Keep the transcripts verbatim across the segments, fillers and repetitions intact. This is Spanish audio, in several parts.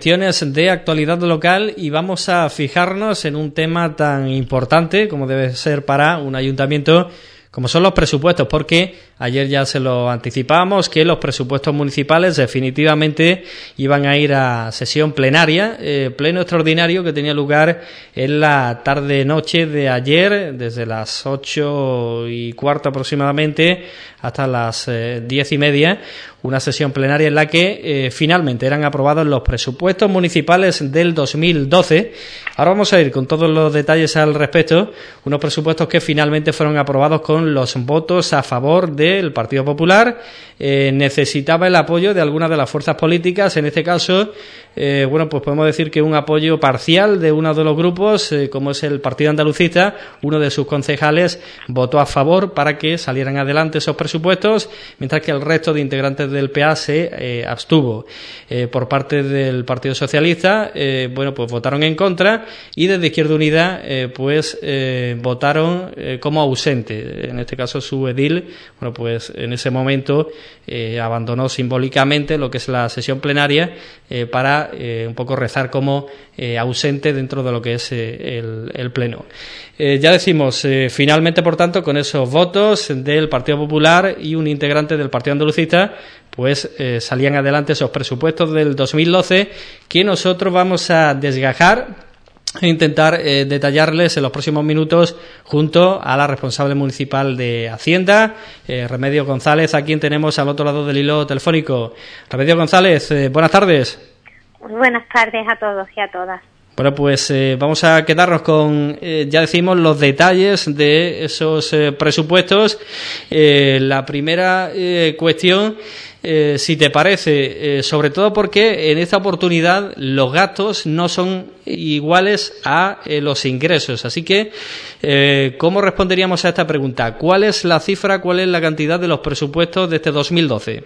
cuestiones de actualidad local y vamos a fijarnos en un tema tan importante como debe ser para un ayuntamiento como son los presupuestos, porque ayer ya se lo anticipábamos que los presupuestos municipales definitivamente iban a ir a sesión plenaria, eh, pleno extraordinario que tenía lugar en la tarde-noche de ayer, desde las ocho y cuarto aproximadamente hasta las eh, diez y media, una sesión plenaria en la que eh, finalmente eran aprobados los presupuestos municipales del dos mil doce. Ahora vamos a ir con todos los detalles al respecto, unos presupuestos que finalmente fueron aprobados con los votos a favor del Partido Popular. Eh, necesitaba el apoyo de algunas de las fuerzas políticas, en este caso, eh, bueno, pues podemos decir que un apoyo parcial de uno de los grupos, eh, como es el Partido Andalucista. Uno de sus concejales votó a favor para que salieran adelante esos presupuestos, mientras que el resto de integrantes del P A se eh, abstuvo. Eh, por parte del Partido Socialista, eh, bueno, pues votaron en contra, y desde Izquierda Unida, eh, pues eh, votaron eh, como ausente. En este caso, su edil, bueno, pues en ese momento eh, abandonó simbólicamente lo que es la sesión plenaria eh, para eh, un poco rezar como eh, ausente dentro de lo que es eh, el, el pleno. Eh, ya decimos, eh, finalmente, por tanto, con esos votos del Partido Popular y un integrante del Partido Andalucista, pues eh, salían adelante esos presupuestos del dos mil doce que nosotros vamos a desgajar e intentar eh, detallarles en los próximos minutos junto a la responsable municipal de Hacienda, eh, Remedios González, a quien tenemos al otro lado del hilo telefónico. Remedios González, eh, buenas tardes. Buenas tardes a todos y a todas. Bueno, pues eh, vamos a quedarnos con, eh, ya decimos, los detalles de esos eh, presupuestos. Eh, la primera eh, cuestión, eh, si te parece, eh, sobre todo porque en esta oportunidad los gastos no son iguales a eh, los ingresos. Así que, eh, ¿cómo responderíamos a esta pregunta? ¿Cuál es la cifra, cuál es la cantidad de los presupuestos de este dos mil doce?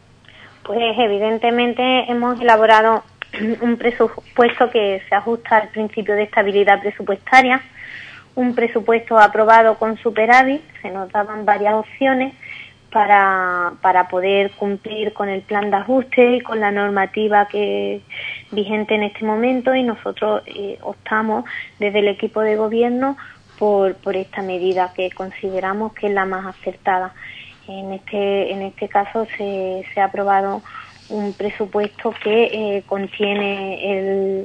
Pues evidentemente hemos elaborado un presupuesto que se ajusta al principio de estabilidad presupuestaria, un presupuesto aprobado con superávit. Se nos daban varias opciones para, para poder cumplir con el plan de ajuste y con la normativa que vigente en este momento, y nosotros eh, optamos desde el equipo de gobierno por, por esta medida que consideramos que es la más acertada. En este, en este caso se, se ha aprobado un presupuesto que eh, contiene el,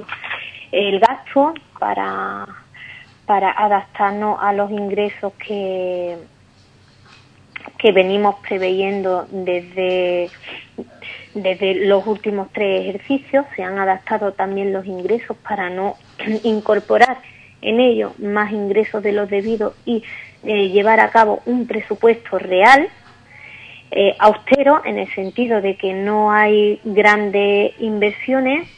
el gasto para, para adaptarnos a los ingresos que, que venimos preveyendo desde, desde los últimos tres ejercicios. Se han adaptado también los ingresos para no incorporar en ellos más ingresos de los debidos y eh, llevar a cabo un presupuesto real, Eh, austero, en el sentido de que no hay grandes inversiones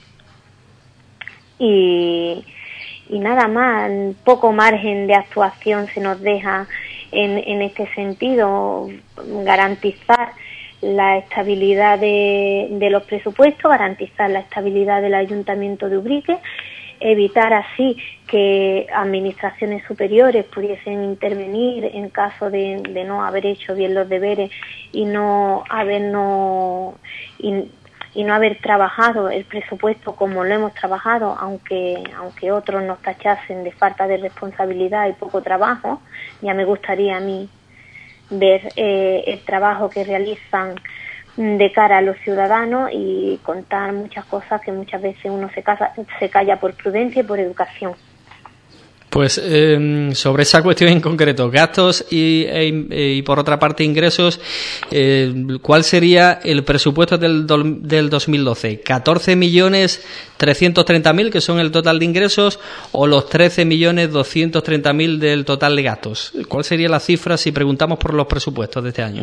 y, y nada más, poco margen de actuación se nos deja en, en este sentido. Garantizar la estabilidad de, de los presupuestos, garantizar la estabilidad del Ayuntamiento de Ubrique, evitar así que administraciones superiores pudiesen intervenir en caso de, de no haber hecho bien los deberes y no habernos y, y no haber trabajado el presupuesto como lo hemos trabajado, aunque aunque otros nos tachasen de falta de responsabilidad y poco trabajo. Ya me gustaría a mí ver eh, el trabajo que realizan de cara a los ciudadanos y contar muchas cosas que muchas veces uno se, casa, se calla por prudencia y por educación. Pues eh, sobre esa cuestión en concreto, gastos y, e, y por otra parte ingresos, eh, ¿cuál sería el presupuesto del, del dos mil doce? ¿catorce millones trescientos treinta mil, que son el total de ingresos, o los trece millones doscientos treinta mil del total de gastos? ¿Cuál sería la cifra si preguntamos por los presupuestos de este año?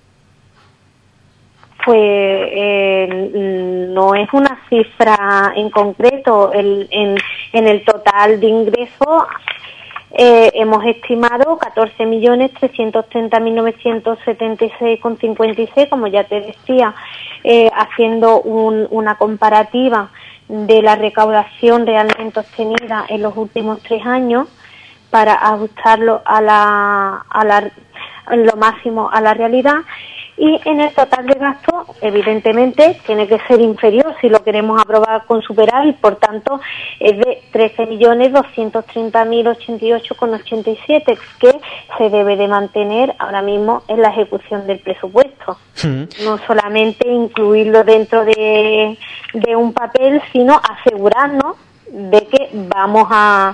Pues eh, no es una cifra en concreto. El, en, en el total de ingresos eh, hemos estimado catorce millones trescientos treinta mil novecientos setenta y seis con cincuenta y seis, como ya te decía, eh, haciendo un, una comparativa de la recaudación realmente obtenida en los últimos tres años para ajustarlo a la, a la, a lo máximo a la realidad. Y en el total de gastos, evidentemente, tiene que ser inferior si lo queremos aprobar con superávit, por tanto, es de trece millones doscientos treinta mil ochenta y ocho coma ochenta y siete, que se debe de mantener ahora mismo en la ejecución del presupuesto. Mm. No solamente incluirlo dentro de, de un papel, sino asegurarnos de que vamos a,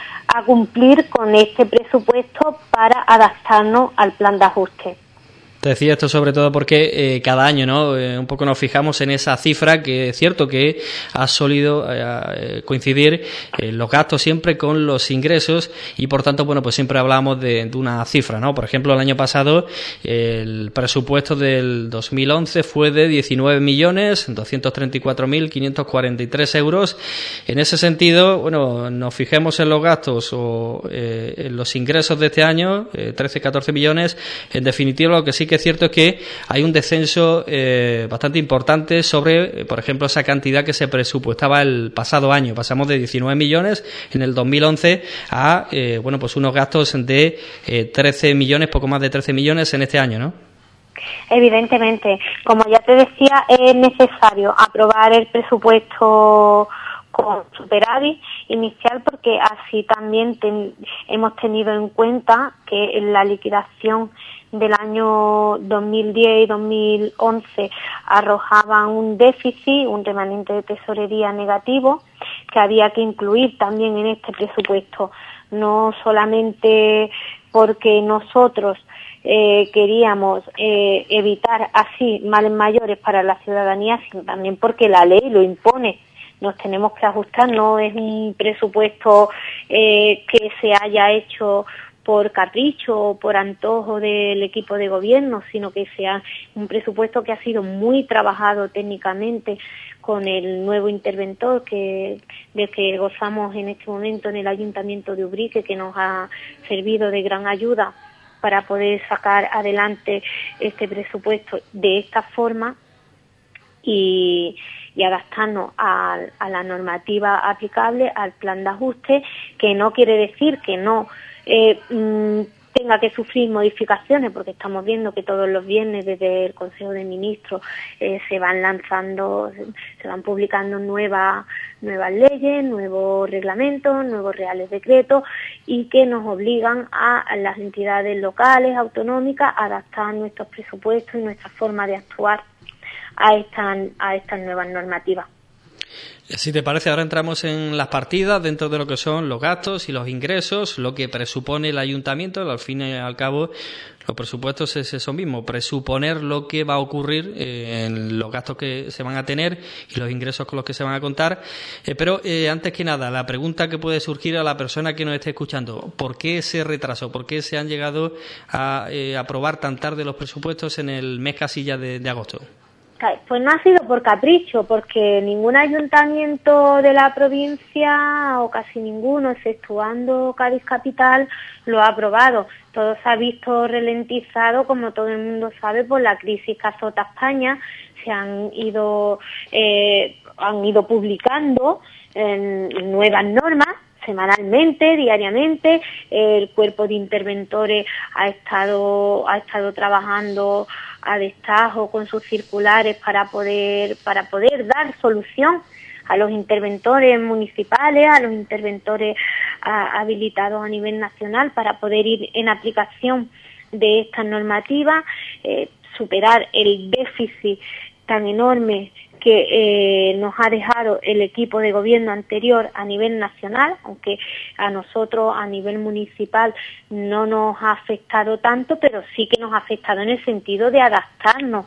a cumplir con este presupuesto para adaptarnos al plan de ajuste. Te decía esto sobre todo porque eh, cada año, ¿no? Eh, un poco nos fijamos en esa cifra que es cierto que ha solido eh, coincidir eh, los gastos siempre con los ingresos y por tanto, bueno, pues siempre hablamos de, de una cifra, ¿no? Por ejemplo, el año pasado eh, el presupuesto del dos mil once fue de diecinueve millones doscientos treinta y cuatro mil quinientos cuarenta y tres euros. En ese sentido, bueno, nos fijemos en los gastos o eh, en los ingresos de este año, eh, trece, catorce millones, en definitiva lo que sí que es cierto es que hay un descenso eh, bastante importante sobre, eh, por ejemplo, esa cantidad que se presupuestaba el pasado año. Pasamos de diecinueve millones en el dos mil once a, eh, bueno, pues unos gastos de eh, trece millones, poco más de trece millones en este año, ¿no? Evidentemente, como ya te decía, es necesario aprobar el presupuesto con superávit inicial porque así también ten, hemos tenido en cuenta que en la liquidación del año dos mil diez y dos mil once arrojaban un déficit, un remanente de tesorería negativo que había que incluir también en este presupuesto, no solamente porque nosotros eh, queríamos eh, evitar así males mayores para la ciudadanía, sino también porque la ley lo impone. Nos tenemos que ajustar, no es un presupuesto eh, que se haya hecho por capricho o por antojo del equipo de gobierno, sino que sea un presupuesto que ha sido muy trabajado técnicamente con el nuevo interventor que del que gozamos en este momento en el Ayuntamiento de Ubrique, que nos ha servido de gran ayuda para poder sacar adelante este presupuesto de esta forma y y adaptarnos a, a la normativa aplicable, al plan de ajuste, que no quiere decir que no eh, mmm, tenga que sufrir modificaciones, porque estamos viendo que todos los viernes desde el Consejo de Ministros eh, se van lanzando, se van publicando nuevas nuevas leyes, nuevos reglamentos, nuevos reales decretos y que nos obligan a, a las entidades locales, autonómicas, a adaptar nuestros presupuestos y nuestra forma de actuar a estas a estas nuevas normativas. Si te parece, ahora entramos en las partidas dentro de lo que son los gastos y los ingresos, lo que presupone el ayuntamiento. Al fin y al cabo, los presupuestos es eso mismo, presuponer lo que va a ocurrir eh, en los gastos que se van a tener y los ingresos con los que se van a contar. Eh, pero eh, antes que nada, la pregunta que puede surgir a la persona que nos esté escuchando: ¿por qué ese retraso? ¿Por qué se han llegado a eh, aprobar tan tarde los presupuestos en el mes casilla de, de agosto? Pues no ha sido por capricho, porque ningún ayuntamiento de la provincia, o casi ninguno, exceptuando Cádiz Capital, lo ha aprobado. Todo se ha visto ralentizado, como todo el mundo sabe, por la crisis que azota España. Se han ido, eh, han ido publicando eh, nuevas normas semanalmente, diariamente. El cuerpo de interventores ha estado, ha estado trabajando a destajo con sus circulares para poder para poder dar solución a los interventores municipales, a los interventores a, habilitados a nivel nacional para poder ir en aplicación de estas normativas, eh, superar el déficit tan enorme que eh, nos ha dejado el equipo de gobierno anterior a nivel nacional, aunque a nosotros a nivel municipal no nos ha afectado tanto, pero sí que nos ha afectado en el sentido de adaptarnos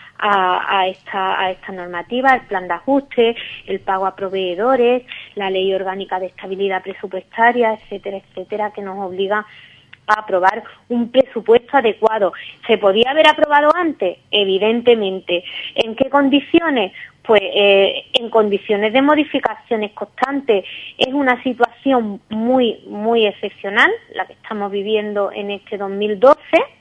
a, a esta a esta normativa, el plan de ajuste, el pago a proveedores, la ley orgánica de estabilidad presupuestaria, etcétera, etcétera, que nos obliga a aprobar un presupuesto adecuado. ¿Se podía haber aprobado antes? Evidentemente. ¿En qué condiciones? Pues eh, en condiciones de modificaciones constantes. Es una situación muy, muy excepcional, la que estamos viviendo en este dos mil doce,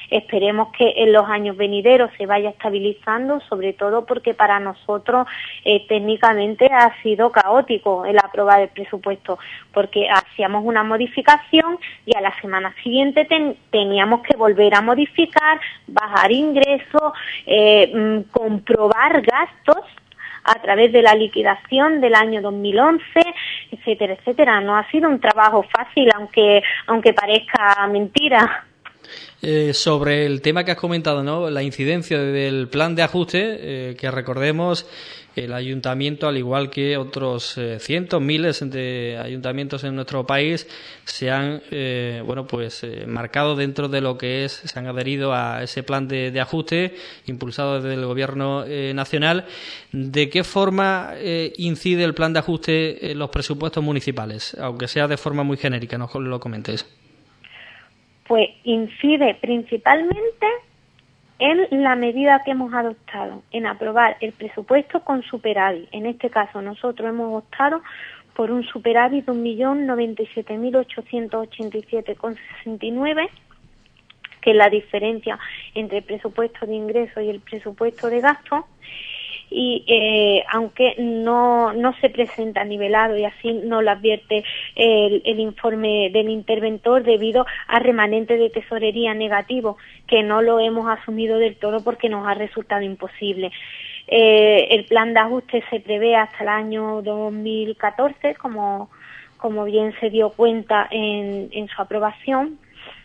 Esperemos que en los años venideros se vaya estabilizando, sobre todo porque para nosotros eh, técnicamente ha sido caótico el aprobar el presupuesto, porque hacíamos una modificación y a la semana siguiente ten, teníamos que volver a modificar, bajar ingresos, eh, comprobar gastos a través de la liquidación del año dos mil once, etcétera, etcétera. No ha sido un trabajo fácil, aunque aunque parezca mentira. Eh, sobre el tema que has comentado, ¿no? La incidencia del plan de ajuste, eh, que recordemos, el ayuntamiento, al igual que otros eh, cientos, miles de ayuntamientos en nuestro país, se han, eh, bueno, pues eh, marcado dentro de lo que es, se han adherido a ese plan de, de ajuste impulsado desde el Gobierno eh, nacional. ¿De qué forma eh, incide el plan de ajuste en los presupuestos municipales? Aunque sea de forma muy genérica, nos lo comentes. Pues incide principalmente en la medida que hemos adoptado, en aprobar el presupuesto con superávit. En este caso nosotros hemos optado por un superávit de un millón noventa y siete mil ochocientos ochenta y siete coma sesenta y nueve, que es la diferencia entre el presupuesto de ingresos y el presupuesto de gastos. Y eh, aunque no no se presenta nivelado, y así nos lo advierte el, el informe del interventor, debido a remanente de tesorería negativo, que no lo hemos asumido del todo porque nos ha resultado imposible. Eh, el plan de ajuste se prevé hasta el año dos mil catorce, como, como bien se dio cuenta en, en su aprobación,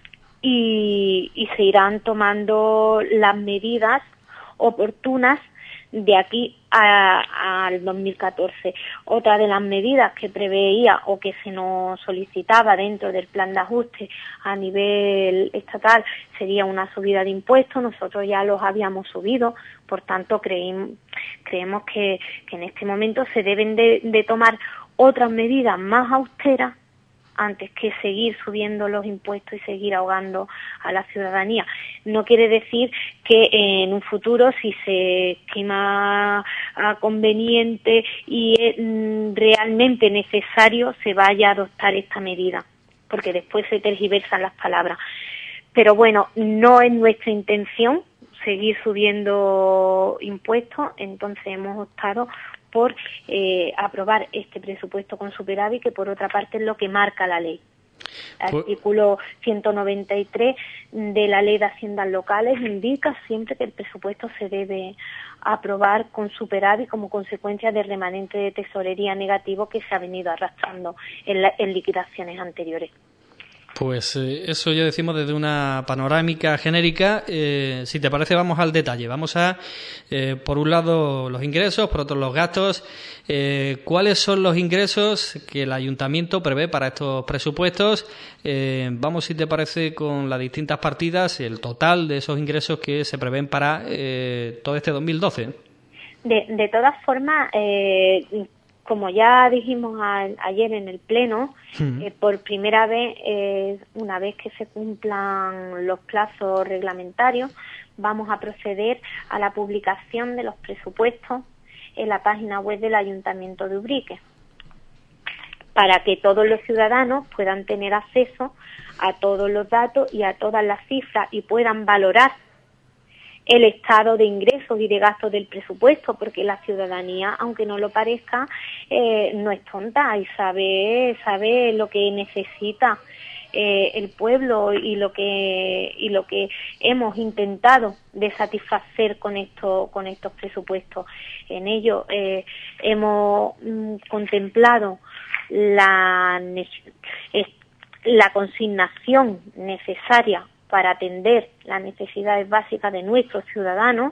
y, y se irán tomando las medidas oportunas de aquí al dos mil catorce. Otra de las medidas que preveía o que se nos solicitaba dentro del plan de ajuste a nivel estatal sería una subida de impuestos. Nosotros ya los habíamos subido, por tanto creímos, creemos que, que en este momento se deben de, de tomar otras medidas más austeras antes que seguir subiendo los impuestos y seguir ahogando a la ciudadanía. No quiere decir que en un futuro, si se estima conveniente y es realmente necesario, se vaya a adoptar esta medida, porque después se tergiversan las palabras. Pero bueno, no es nuestra intención seguir subiendo impuestos, entonces hemos optado por eh, aprobar este presupuesto con superávit, que por otra parte es lo que marca la ley. El artículo ciento noventa y tres de la Ley de Haciendas Locales indica siempre que el presupuesto se debe aprobar con superávit como consecuencia del remanente de tesorería negativo que se ha venido arrastrando en, la, en liquidaciones anteriores. Pues eh, eso ya decimos desde una panorámica genérica. Eh, si te parece, vamos al detalle. Vamos a, eh, por un lado, los ingresos, por otro, los gastos. Eh, ¿Cuáles son los ingresos que el ayuntamiento prevé para estos presupuestos? Eh, vamos, si te parece, con las distintas partidas, el total de esos ingresos que se prevén para eh, todo este dos mil doce. De, de todas formas, eh, como ya dijimos a, ayer en el Pleno, uh-huh. eh, por primera vez, eh, una vez que se cumplan los plazos reglamentarios, vamos a proceder a la publicación de los presupuestos en la página web del Ayuntamiento de Ubrique, para que todos los ciudadanos puedan tener acceso a todos los datos y a todas las cifras y puedan valorar el estado de ingresos y de gastos del presupuesto, porque la ciudadanía, aunque no lo parezca, eh, no es tonta y sabe sabe lo que necesita eh, el pueblo y lo que y lo que hemos intentado de satisfacer con esto con estos presupuestos. En ello eh, hemos mm, contemplado la la consignación necesaria para atender las necesidades básicas de nuestros ciudadanos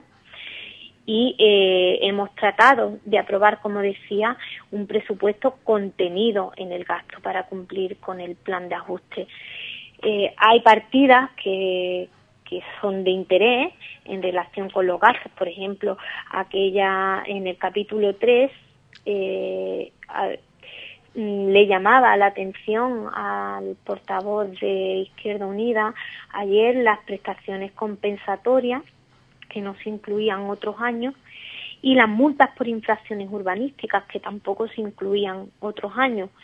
y eh, hemos tratado de aprobar, como decía, un presupuesto contenido en el gasto para cumplir con el plan de ajuste. Eh, hay partidas que, que son de interés en relación con los gastos, por ejemplo, aquella en el capítulo tres, eh, a, le llamaba la atención al portavoz de Izquierda Unida ayer las prestaciones compensatorias, que no se incluían otros años, y las multas por infracciones urbanísticas, que tampoco se incluían otros años.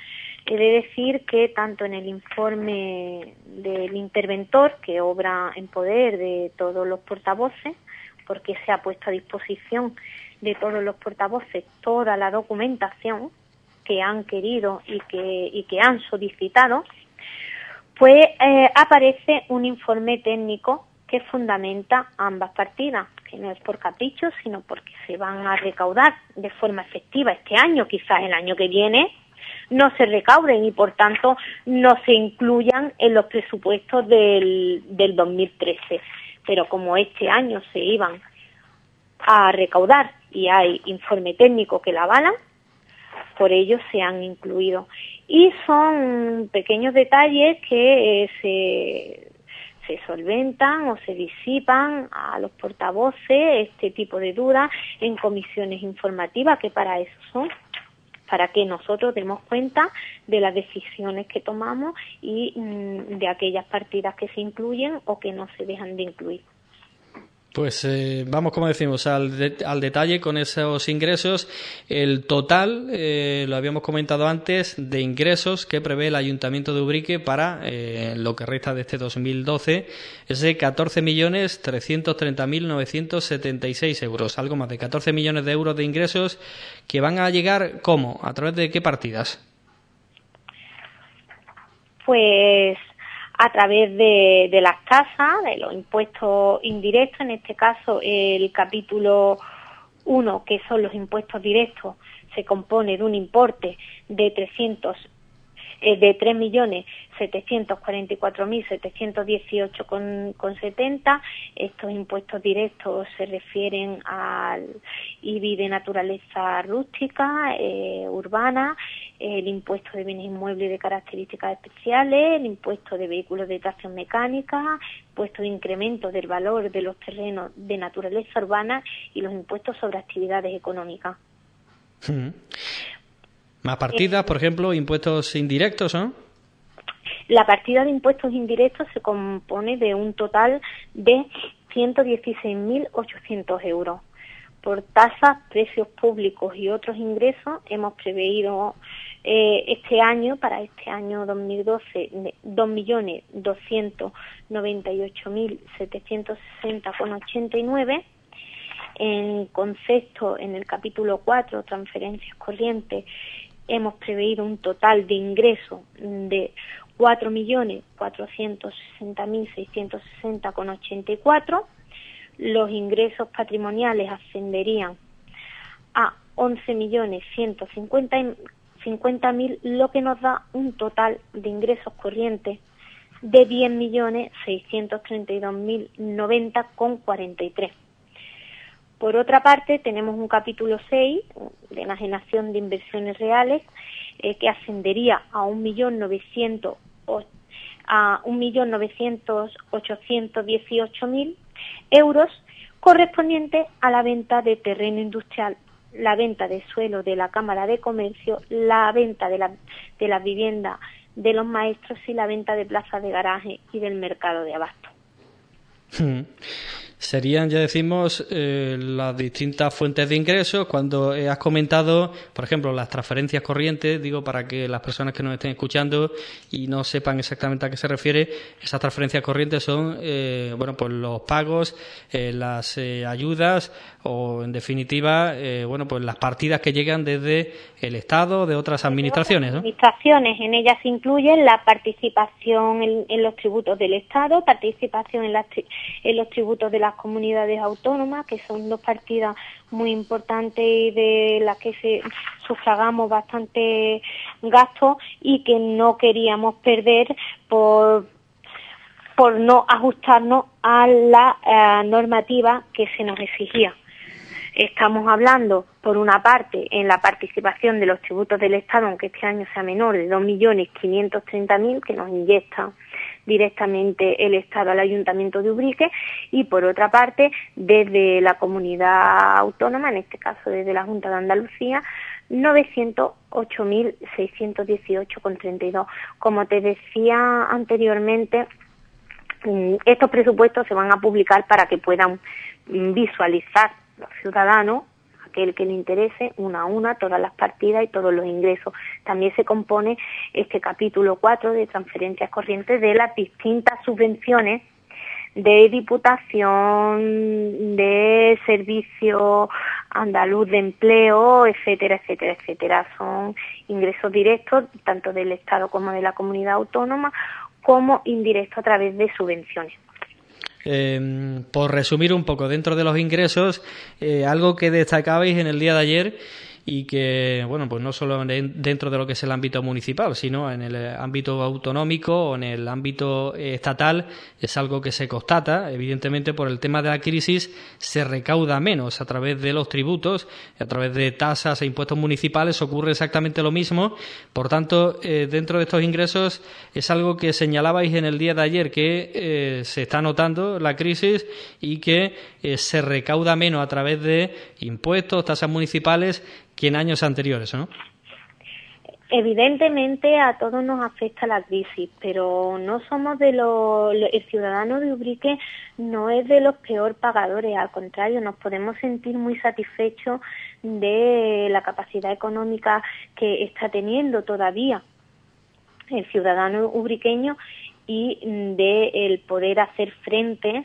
He de decir que tanto en el informe del interventor, que obra en poder de todos los portavoces, porque se ha puesto a disposición de todos los portavoces toda la documentación que han querido y que, y que han solicitado, pues eh, aparece un informe técnico que fundamenta ambas partidas, que no es por capricho, sino porque se van a recaudar de forma efectiva este año, quizás el año que viene no se recauden y por tanto no se incluyan en los presupuestos del, del dos mil trece. Pero como este año se iban a recaudar y hay informe técnico que la avalan, por ello se han incluido. Y son pequeños detalles que eh, se, se solventan o se disipan a los portavoces, este tipo de dudas, en comisiones informativas, que para eso son, para que nosotros demos cuenta de las decisiones que tomamos y mmm, de aquellas partidas que se incluyen o que no se dejan de incluir. Pues eh, vamos, como decimos, al, de, al detalle con esos ingresos. El total, eh, lo habíamos comentado antes, de ingresos que prevé el Ayuntamiento de Ubrique para eh, lo que resta de este dos mil doce es de catorce millones trescientos treinta mil novecientos setenta y seis euros, algo más de catorce millones de euros de ingresos que van a llegar, ¿cómo? ¿A través de qué partidas? Pues a través de, de las tasas, de los impuestos indirectos, en este caso el capítulo uno, que son los impuestos directos, se compone de un importe de trescientos eh, de tres millones setecientos cuarenta y cuatro mil setecientos dieciocho con setenta. Estos impuestos directos se refieren al I B I de naturaleza rústica, eh, urbana, el impuesto de bienes inmuebles de características especiales, el impuesto de vehículos de tracción mecánica, impuesto de incremento del valor de los terrenos de naturaleza urbana y los impuestos sobre actividades económicas. Hmm. Más partidas, eh, por ejemplo, impuestos indirectos, ¿no? La partida de impuestos indirectos se compone de un total de ciento dieciséis mil ochocientos euros. Por tasas, precios públicos y otros ingresos hemos preveído eh, este año, para este año dos mil doce, dos millones doscientos noventa y ocho mil setecientos sesenta con ochenta y nueve. En concepto, en el capítulo cuatro, transferencias corrientes, hemos preveído un total de ingresos de cuatro millones cuatrocientos sesenta mil seiscientos sesenta con ochenta y cuatro. Los ingresos patrimoniales ascenderían a once millones ciento cincuenta mil, lo que nos da un total de ingresos corrientes de diez millones seiscientos treinta y dos mil noventa con cuarenta y tres. Por otra parte, tenemos un capítulo seis de enajenación de inversiones reales eh, que ascendería a un millón novecientos a un millón novecientos ochocientos dieciocho mil euros, correspondiente a la venta de terreno industrial, la venta de suelo de la Cámara de Comercio, la venta de la de las viviendas de los maestros y la venta de plazas de garaje y del mercado de abasto. Hmm. Serían, ya decimos, eh, las distintas fuentes de ingresos. Cuando eh, has comentado, por ejemplo, las transferencias corrientes, digo, para que las personas que nos estén escuchando y no sepan exactamente a qué se refiere, esas transferencias corrientes son, eh, bueno, pues los pagos, eh, las eh, ayudas o, en definitiva, eh, bueno, pues las partidas que llegan desde el Estado o de otras administraciones, ¿no? Administraciones, en ellas se incluyen la participación en, en los tributos del Estado, participación en, las, en los tributos de las comunidades autónomas, que son dos partidas muy importantes y de las que se sufragamos bastante gastos y que no queríamos perder por por no ajustarnos a la eh, normativa que se nos exigía. Estamos hablando, por una parte, en la participación de los tributos del Estado, aunque este año sea menor, de dos millones quinientos treinta mil que nos inyecta directamente el Estado al Ayuntamiento de Ubrique, y por otra parte, desde la comunidad autónoma, en este caso desde la Junta de Andalucía, novecientos ocho mil seiscientos dieciocho con treinta y dos. Como te decía anteriormente, estos presupuestos se van a publicar para que puedan visualizar los ciudadanos, aquel que le interese, una a una, todas las partidas y todos los ingresos. También se compone este capítulo cuatro de transferencias corrientes de las distintas subvenciones de Diputación, de Servicio Andaluz de Empleo, etcétera, etcétera, etcétera. Son ingresos directos, tanto del Estado como de la comunidad autónoma, como indirectos a través de subvenciones. Eh, por resumir un poco, dentro de los ingresos, eh, algo que destacabais en el día de ayer y que, bueno, pues no solo dentro de lo que es el ámbito municipal, sino en el ámbito autonómico o en el ámbito estatal, es algo que se constata. Evidentemente, por el tema de la crisis, se recauda menos a través de los tributos, a través de tasas e impuestos municipales ocurre exactamente lo mismo. Por tanto, eh, dentro de estos ingresos es algo que señalabais en el día de ayer, que eh, se está notando la crisis y que eh, se recauda menos a través de impuestos, tasas municipales, que en años anteriores, ¿no? Evidentemente a todos nos afecta la crisis, pero no somos de los... El ciudadano de Ubrique no es de los peor pagadores, al contrario, nos podemos sentir muy satisfechos de la capacidad económica que está teniendo todavía el ciudadano ubriqueño y de el poder hacer frente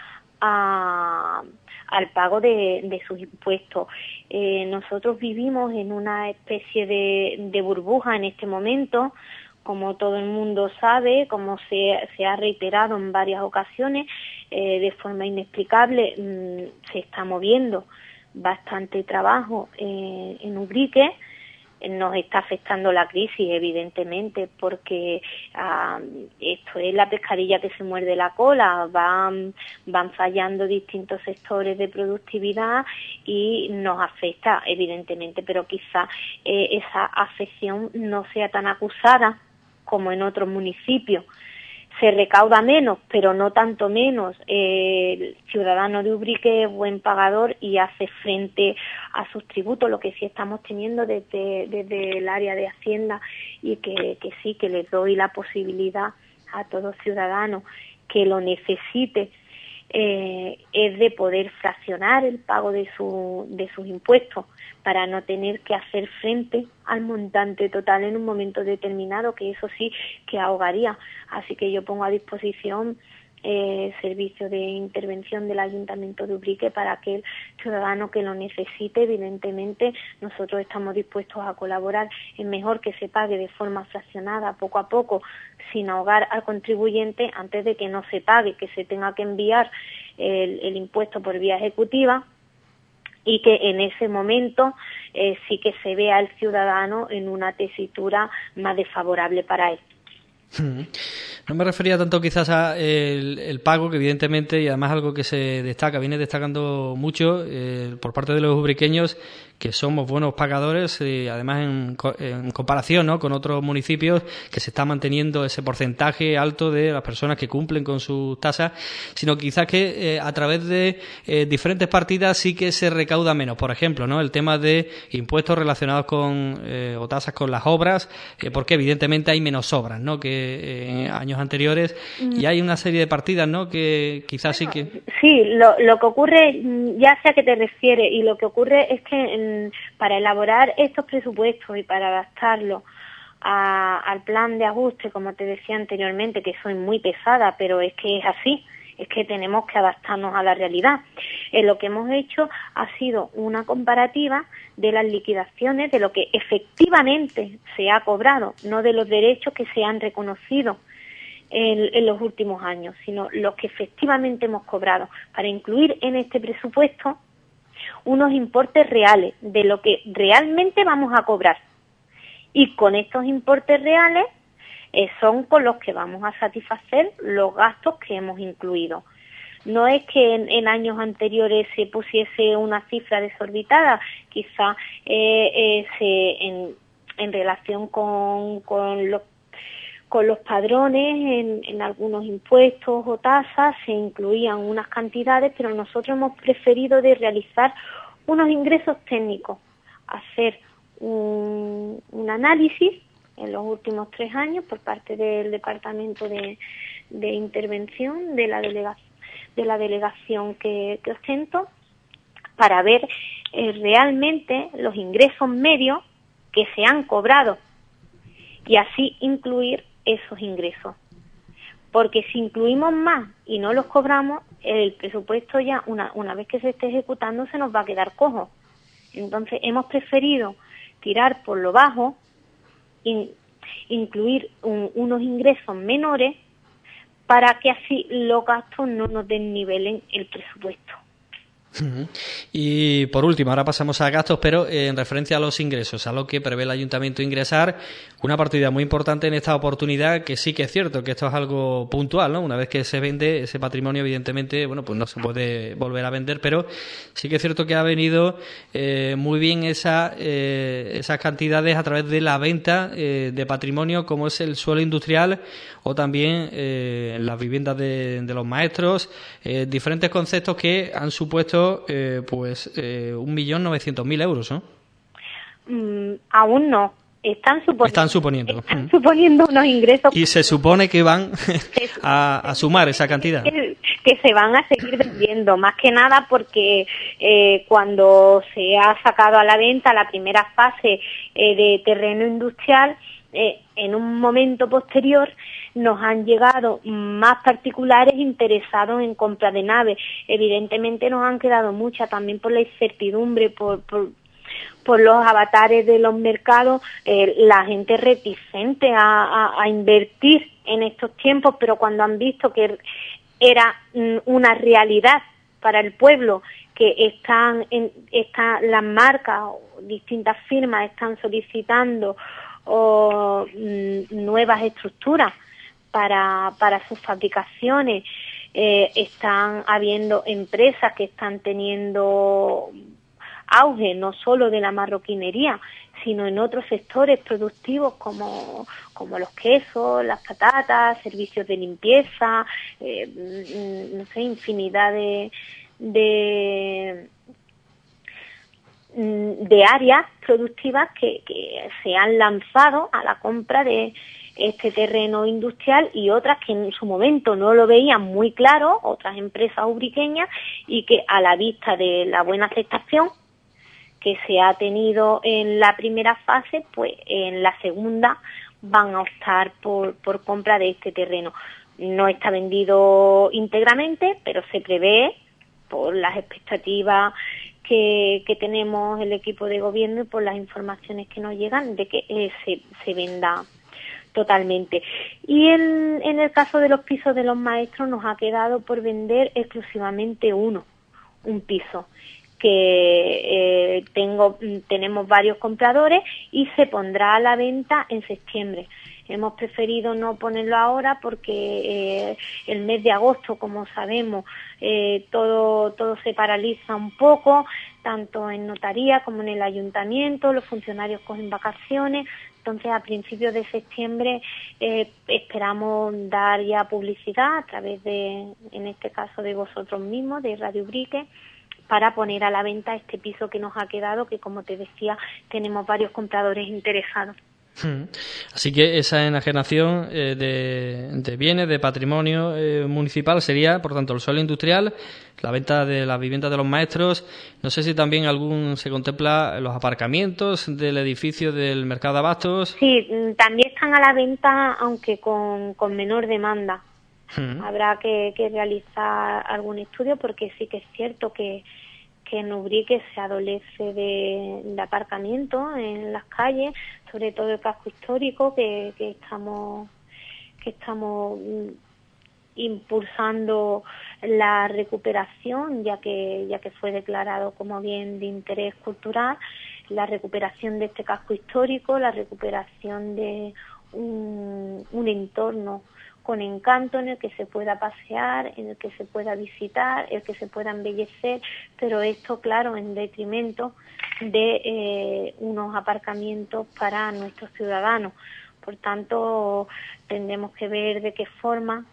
a... al pago de, de sus impuestos. Eh, nosotros vivimos en una especie de, de burbuja en este momento, como todo el mundo sabe, como se, se ha reiterado en varias ocasiones, eh, de forma inexplicable, mmm, se está moviendo bastante trabajo eh, en Ubrique. Nos está afectando la crisis, evidentemente, porque uh, esto es la pescadilla que se muerde la cola, van, van fallando distintos sectores de productividad y nos afecta, evidentemente, pero quizá eh, esa afección no sea tan acusada como en otros municipios. Se recauda menos, pero no tanto menos. Eh, el ciudadano de Ubrique es buen pagador y hace frente a sus tributos, lo que sí estamos teniendo desde, desde el área de Hacienda, y que, que sí, que les doy la posibilidad a todo ciudadano que lo necesite, eh, es de poder fraccionar el pago de, su, de sus impuestos para no tener que hacer frente al montante total en un momento determinado, que eso sí que ahogaría. Así que yo pongo a disposición eh, servicio de intervención del Ayuntamiento de Ubrique para aquel ciudadano que lo necesite. Evidentemente nosotros estamos dispuestos a colaborar. Es mejor que se pague de forma fraccionada, poco a poco, sin ahogar al contribuyente, antes de que no se pague, que se tenga que enviar el, el impuesto por vía ejecutiva, y que en ese momento eh, sí que se vea al ciudadano en una tesitura más desfavorable para él. No me refería tanto quizás a el, el pago, que evidentemente, y además algo que se destaca, viene destacando mucho eh, por parte de los ubriqueños, que somos buenos pagadores, y además en, en comparación, ¿no?, con otros municipios, que se está manteniendo ese porcentaje alto de las personas que cumplen con sus tasas, sino quizás que eh, a través de eh, diferentes partidas sí que se recauda menos. Por ejemplo, ¿no?, el tema de impuestos relacionados con eh, o tasas con las obras, eh, porque evidentemente hay menos obras, ¿no?, que eh, en años anteriores, mm. y hay una serie de partidas, ¿no?, que quizás bueno, sí que... Sí, lo, lo que ocurre, ya sé a qué te refieres, y lo que ocurre es que para elaborar estos presupuestos y para adaptarlos a, al plan de ajuste, como te decía anteriormente, que soy muy pesada, pero es que es así, es que tenemos que adaptarnos a la realidad. Eh, lo que hemos hecho ha sido una comparativa de las liquidaciones, de lo que efectivamente se ha cobrado, no de los derechos que se han reconocido en, en los últimos años, sino los que efectivamente hemos cobrado, para incluir en este presupuesto unos importes reales de lo que realmente vamos a cobrar. Y con estos importes reales eh, son con los que vamos a satisfacer los gastos que hemos incluido. No es que en, en años anteriores se pusiese una cifra desorbitada, quizá eh, eh, se, en, en relación con, con los con los padrones en, en algunos impuestos o tasas se incluían unas cantidades, pero nosotros hemos preferido de realizar unos ingresos técnicos, hacer un, un análisis en los últimos tres años por parte del Departamento de, de Intervención de la, delega, de la delegación que, que ostento, para ver eh, realmente los ingresos medios que se han cobrado y así incluir esos ingresos. Porque si incluimos más y no los cobramos, el presupuesto ya, una, una vez que se esté ejecutando, se nos va a quedar cojo. Entonces hemos preferido tirar por lo bajo, in, incluir un, unos ingresos menores, para que así los gastos no nos desnivelen el presupuesto. Y por último, ahora pasamos a gastos, pero en referencia a los ingresos, a lo que prevé el ayuntamiento ingresar, una partida muy importante en esta oportunidad, que sí que es cierto que esto es algo puntual, ¿no? Una vez que se vende ese patrimonio, evidentemente, bueno, pues no se puede volver a vender, pero sí que es cierto que ha venido eh, muy bien esa, eh, esas cantidades a través de la venta eh, de patrimonio, como es el suelo industrial o también eh, las viviendas de, de los maestros, eh, diferentes conceptos que han supuesto Eh, pues eh, un millón novecientos mil euros, ¿no? Mm, aún no. Están suponiendo, están suponiendo. Están suponiendo unos ingresos. Y se supone que van a, a sumar esa cantidad. Que, que se van a seguir vendiendo, más que nada porque eh, cuando se ha sacado a la venta la primera fase eh, de terreno industrial, eh, en un momento posterior nos han llegado más particulares interesados en compra de naves. Evidentemente nos han quedado muchas, también por la incertidumbre, por, por, por los avatares de los mercados, eh, la gente reticente a, a, a invertir en estos tiempos, pero cuando han visto que era una realidad para el pueblo, que están, en, están las marcas o distintas firmas están solicitando o, mm, nuevas estructuras para, para sus fabricaciones, eh, están habiendo empresas que están teniendo auge, no solo de la marroquinería, sino en otros sectores productivos como, como los quesos, las patatas, servicios de limpieza, eh, no sé, infinidad de, de, de áreas productivas que, que se han lanzado a la compra de este terreno industrial, y otras que en su momento no lo veían muy claro, otras empresas ubriqueñas, y que a la vista de la buena aceptación que se ha tenido en la primera fase, pues en la segunda van a optar por, por compra de este terreno. No está vendido íntegramente, pero se prevé, por las expectativas que, que tenemos el equipo de gobierno y por las informaciones que nos llegan, de que eh, se, se venda totalmente. Y en, en el caso de los pisos de los maestros nos ha quedado por vender exclusivamente uno, un piso, que eh, tengo, tenemos varios compradores y se pondrá a la venta en septiembre. Hemos preferido no ponerlo ahora porque eh, el mes de agosto, como sabemos, eh, todo, todo se paraliza un poco, tanto en notaría como en el ayuntamiento, los funcionarios cogen vacaciones. Entonces, a principios de septiembre eh, esperamos dar ya publicidad a través de, en este caso, de vosotros mismos, de Radio Ubrique, para poner a la venta este piso que nos ha quedado, que, como te decía, tenemos varios compradores interesados. Así que esa enajenación eh, de, de bienes, de patrimonio eh, municipal sería, por tanto, el suelo industrial, la venta de las viviendas de los maestros. No sé si también algún se contempla los aparcamientos del edificio del Mercado de Abastos. Sí, también están a la venta, aunque con, con menor demanda. Hmm. Habrá que, que realizar algún estudio, porque sí que es cierto que que en Ubrique se adolece de, de aparcamiento en las calles, sobre todo el casco histórico, que, que estamos que estamos impulsando la recuperación, ya que ya que fue declarado como bien de interés cultural, la recuperación de este casco histórico, la recuperación de un, un entorno con encanto, en el que se pueda pasear, en el que se pueda visitar, en el que se pueda embellecer, pero esto, claro, en detrimento de eh, unos aparcamientos para nuestros ciudadanos. Por tanto, tendremos que ver de qué forma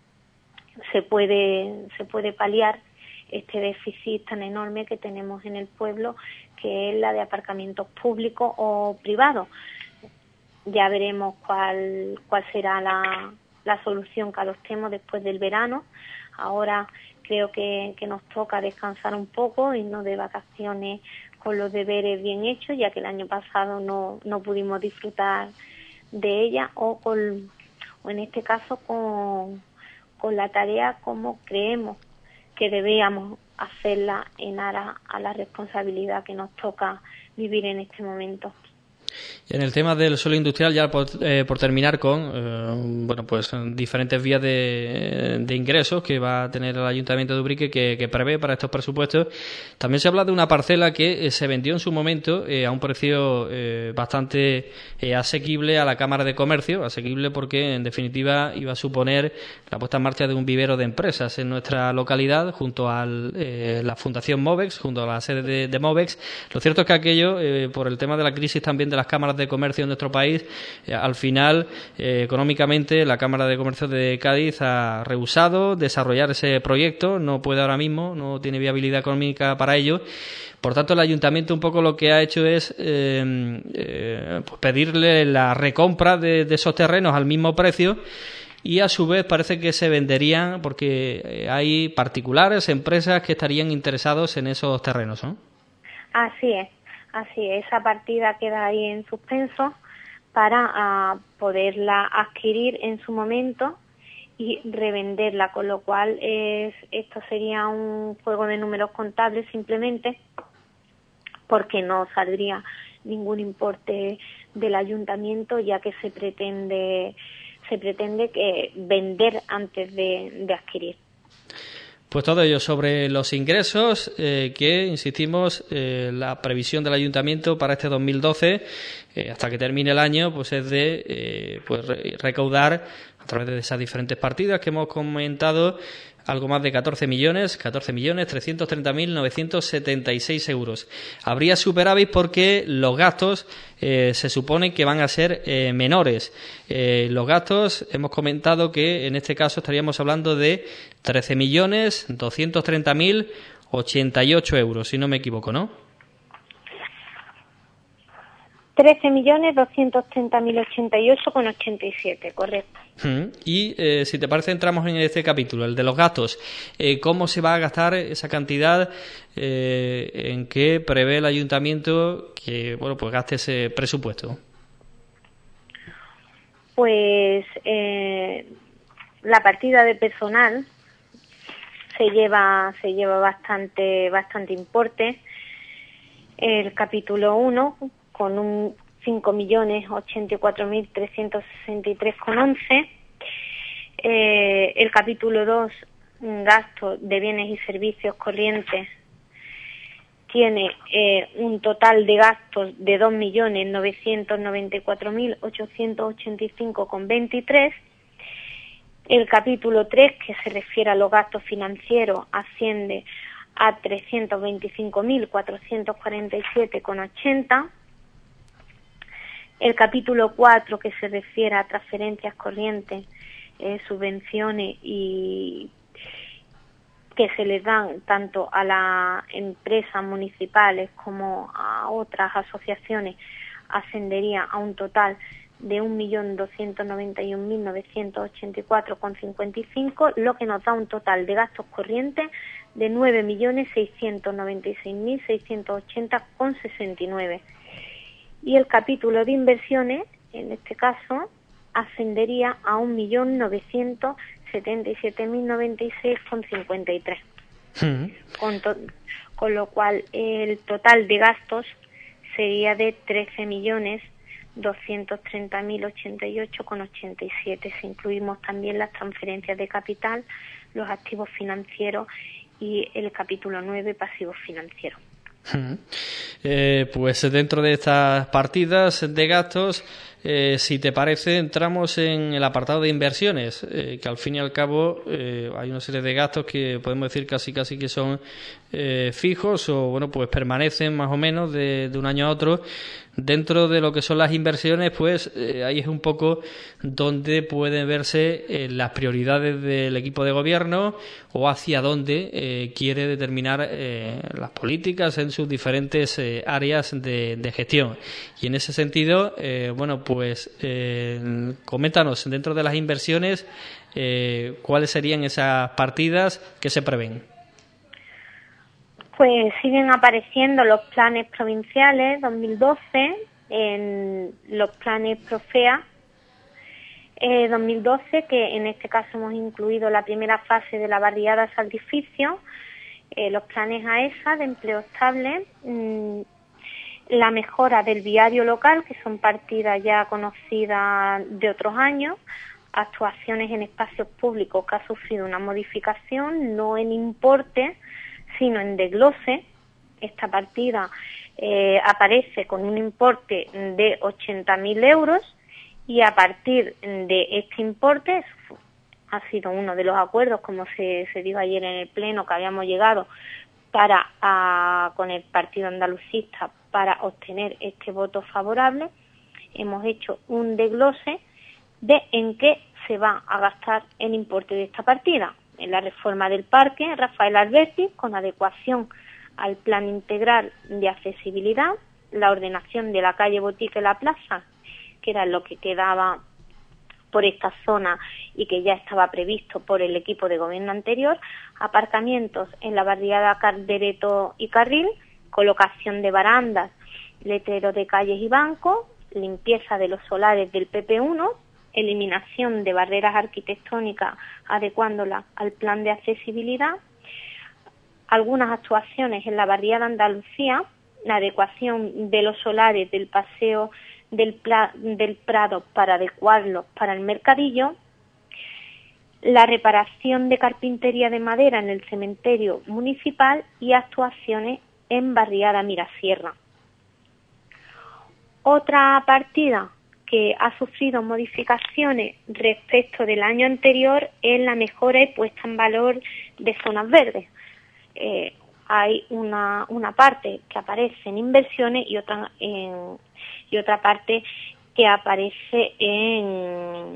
se puede, se puede paliar este déficit tan enorme que tenemos en el pueblo, que es la de aparcamientos públicos o privados. Ya veremos cuál, cuál será la la solución que adoptemos después del verano. Ahora creo que, que nos toca descansar un poco, irnos de vacaciones con los deberes bien hechos, ya que el año pasado no, no pudimos disfrutar de ella, o, con, o en este caso con, con la tarea como creemos que debíamos hacerla en aras a la responsabilidad que nos toca vivir en este momento. Y en el tema del suelo industrial, ya por, eh, por terminar con eh, bueno pues diferentes vías de, de ingresos que va a tener el Ayuntamiento de Ubrique que, que prevé para estos presupuestos. También se habla de una parcela que eh, se vendió en su momento eh, a un precio eh, bastante eh, asequible a la Cámara de Comercio, asequible porque en definitiva iba a suponer la puesta en marcha de un vivero de empresas en nuestra localidad junto a eh, la Fundación Movex, junto a la sede de, de Movex. Lo cierto es que aquello, eh, por el tema de la crisis también de las cámaras de comercio en nuestro país, eh, al final eh, económicamente la Cámara de Comercio de Cádiz ha rehusado desarrollar ese proyecto, no puede ahora mismo, no tiene viabilidad económica para ello. Por tanto, el Ayuntamiento un poco lo que ha hecho es eh, eh, pues pedirle la recompra de, de esos terrenos al mismo precio, y a su vez parece que se venderían porque hay particulares, empresas que estarían interesados en esos terrenos, ¿no? Así es. Así es, esa partida queda ahí en suspenso para uh, poderla adquirir en su momento y revenderla, con lo cual es, esto sería un juego de números contables simplemente, porque no saldría ningún importe del ayuntamiento, ya que se pretende se pretende que vender antes de, de adquirir. Pues todo ello sobre los ingresos, eh, que, insistimos, eh, la previsión del Ayuntamiento para este dos mil doce, eh, hasta que termine el año, pues es de eh, pues recaudar, a través de esas diferentes partidas que hemos comentado, algo más de catorce millones, catorce millones trescientos treinta mil novecientos setenta y seis euros. Habría superávit porque los gastos eh, se supone que van a ser eh, menores. Eh, los gastos, hemos comentado que en este caso estaríamos hablando de trece millones doscientos treinta mil ochenta y ocho euros, si no me equivoco, ¿no? trece millones doscientos treinta mil ochenta y ocho con ochenta y siete, correcto. Y eh, si te parece, entramos en este capítulo, el de los gastos. Eh, ¿Cómo se va a gastar esa cantidad eh, en que prevé el Ayuntamiento que bueno pues gaste ese presupuesto? Pues eh, la partida de personal se lleva se lleva bastante bastante importe. El capítulo uno con un cinco millones ochenta y cuatro mil trescientos sesenta y tres con once. Eh, el capítulo dos, un gasto de bienes y servicios corrientes, tiene eh, un total de gastos de dos millones novecientos noventa y cuatro mil ochocientos ochenta y cinco con veintitrés. El capítulo tres, que se refiere a los gastos financieros, asciende a trescientos veinticinco mil cuatrocientos cuarenta y siete con ochenta. El capítulo cuatro, que se refiere a transferencias corrientes, eh, subvenciones y que se les dan tanto a las empresas municipales como a otras asociaciones, ascendería a un total de un millón doscientos noventa y un mil novecientos ochenta y cuatro con cincuenta y cinco, lo que nos da un total de gastos corrientes de nueve millones seiscientos noventa y seis mil seiscientos ochenta con sesenta y nueve. Y el capítulo de inversiones, en este caso, ascendería a un millón novecientos setenta y siete mil noventa y seis con cincuenta y tres. Uh-huh. Con, to- con lo cual el total de gastos sería de trece millones doscientos treinta mil ochenta y ocho con ochenta y siete. Si incluimos también las transferencias de capital, los activos financieros y el capítulo nueve, pasivos financieros. Uh-huh. Eh, pues dentro de estas partidas de gastos, eh, si te parece, entramos en el apartado de inversiones, eh, que al fin y al cabo eh, hay una serie de gastos que podemos decir casi casi que son eh, fijos o bueno pues permanecen más o menos de, de un año a otro. Dentro de lo que son las inversiones, pues eh, ahí es un poco donde pueden verse eh, las prioridades del equipo de gobierno o hacia dónde eh, quiere determinar eh, las políticas en sus diferentes eh, áreas de, de gestión. Y en ese sentido, eh, bueno, pues eh, coméntanos dentro de las inversiones eh, cuáles serían esas partidas que se prevén. Pues siguen apareciendo los planes provinciales dos mil doce, en los planes Profea eh, dos mil doce, que en este caso hemos incluido la primera fase de la barriada Saldificio, eh, los planes AESA de empleo estable, mmm, la mejora del viario local, que son partidas ya conocidas de otros años, actuaciones en espacios públicos que ha sufrido una modificación, no en importe, sino en desglose. Esta partida eh, aparece con un importe de ochenta mil euros y a partir de este importe, ha sido uno de los acuerdos, como se, se dijo ayer en el Pleno, que habíamos llegado para a, con el Partido Andalucista para obtener este voto favorable, hemos hecho un desglose de en qué se va a gastar el importe de esta partida. En la reforma del parque Rafael Alberti, con adecuación al plan integral de accesibilidad, la ordenación de la calle Botica y la plaza, que era lo que quedaba por esta zona y que ya estaba previsto por el equipo de gobierno anterior, aparcamientos en la barriada Caldereto y Carril, colocación de barandas, letreros de calles y bancos, limpieza de los solares del P P uno, eliminación de barreras arquitectónicas adecuándolas al plan de accesibilidad, algunas actuaciones en la barriada Andalucía, la adecuación de los solares del paseo del, Pla, del Prado para adecuarlos para el mercadillo, la reparación de carpintería de madera en el cementerio municipal y actuaciones en barriada Mirasierra. Otra partida que ha sufrido modificaciones respecto del año anterior es la mejora y puesta en valor de zonas verdes. Eh, hay una, una parte que aparece en inversiones y otra, en, y otra parte que aparece en,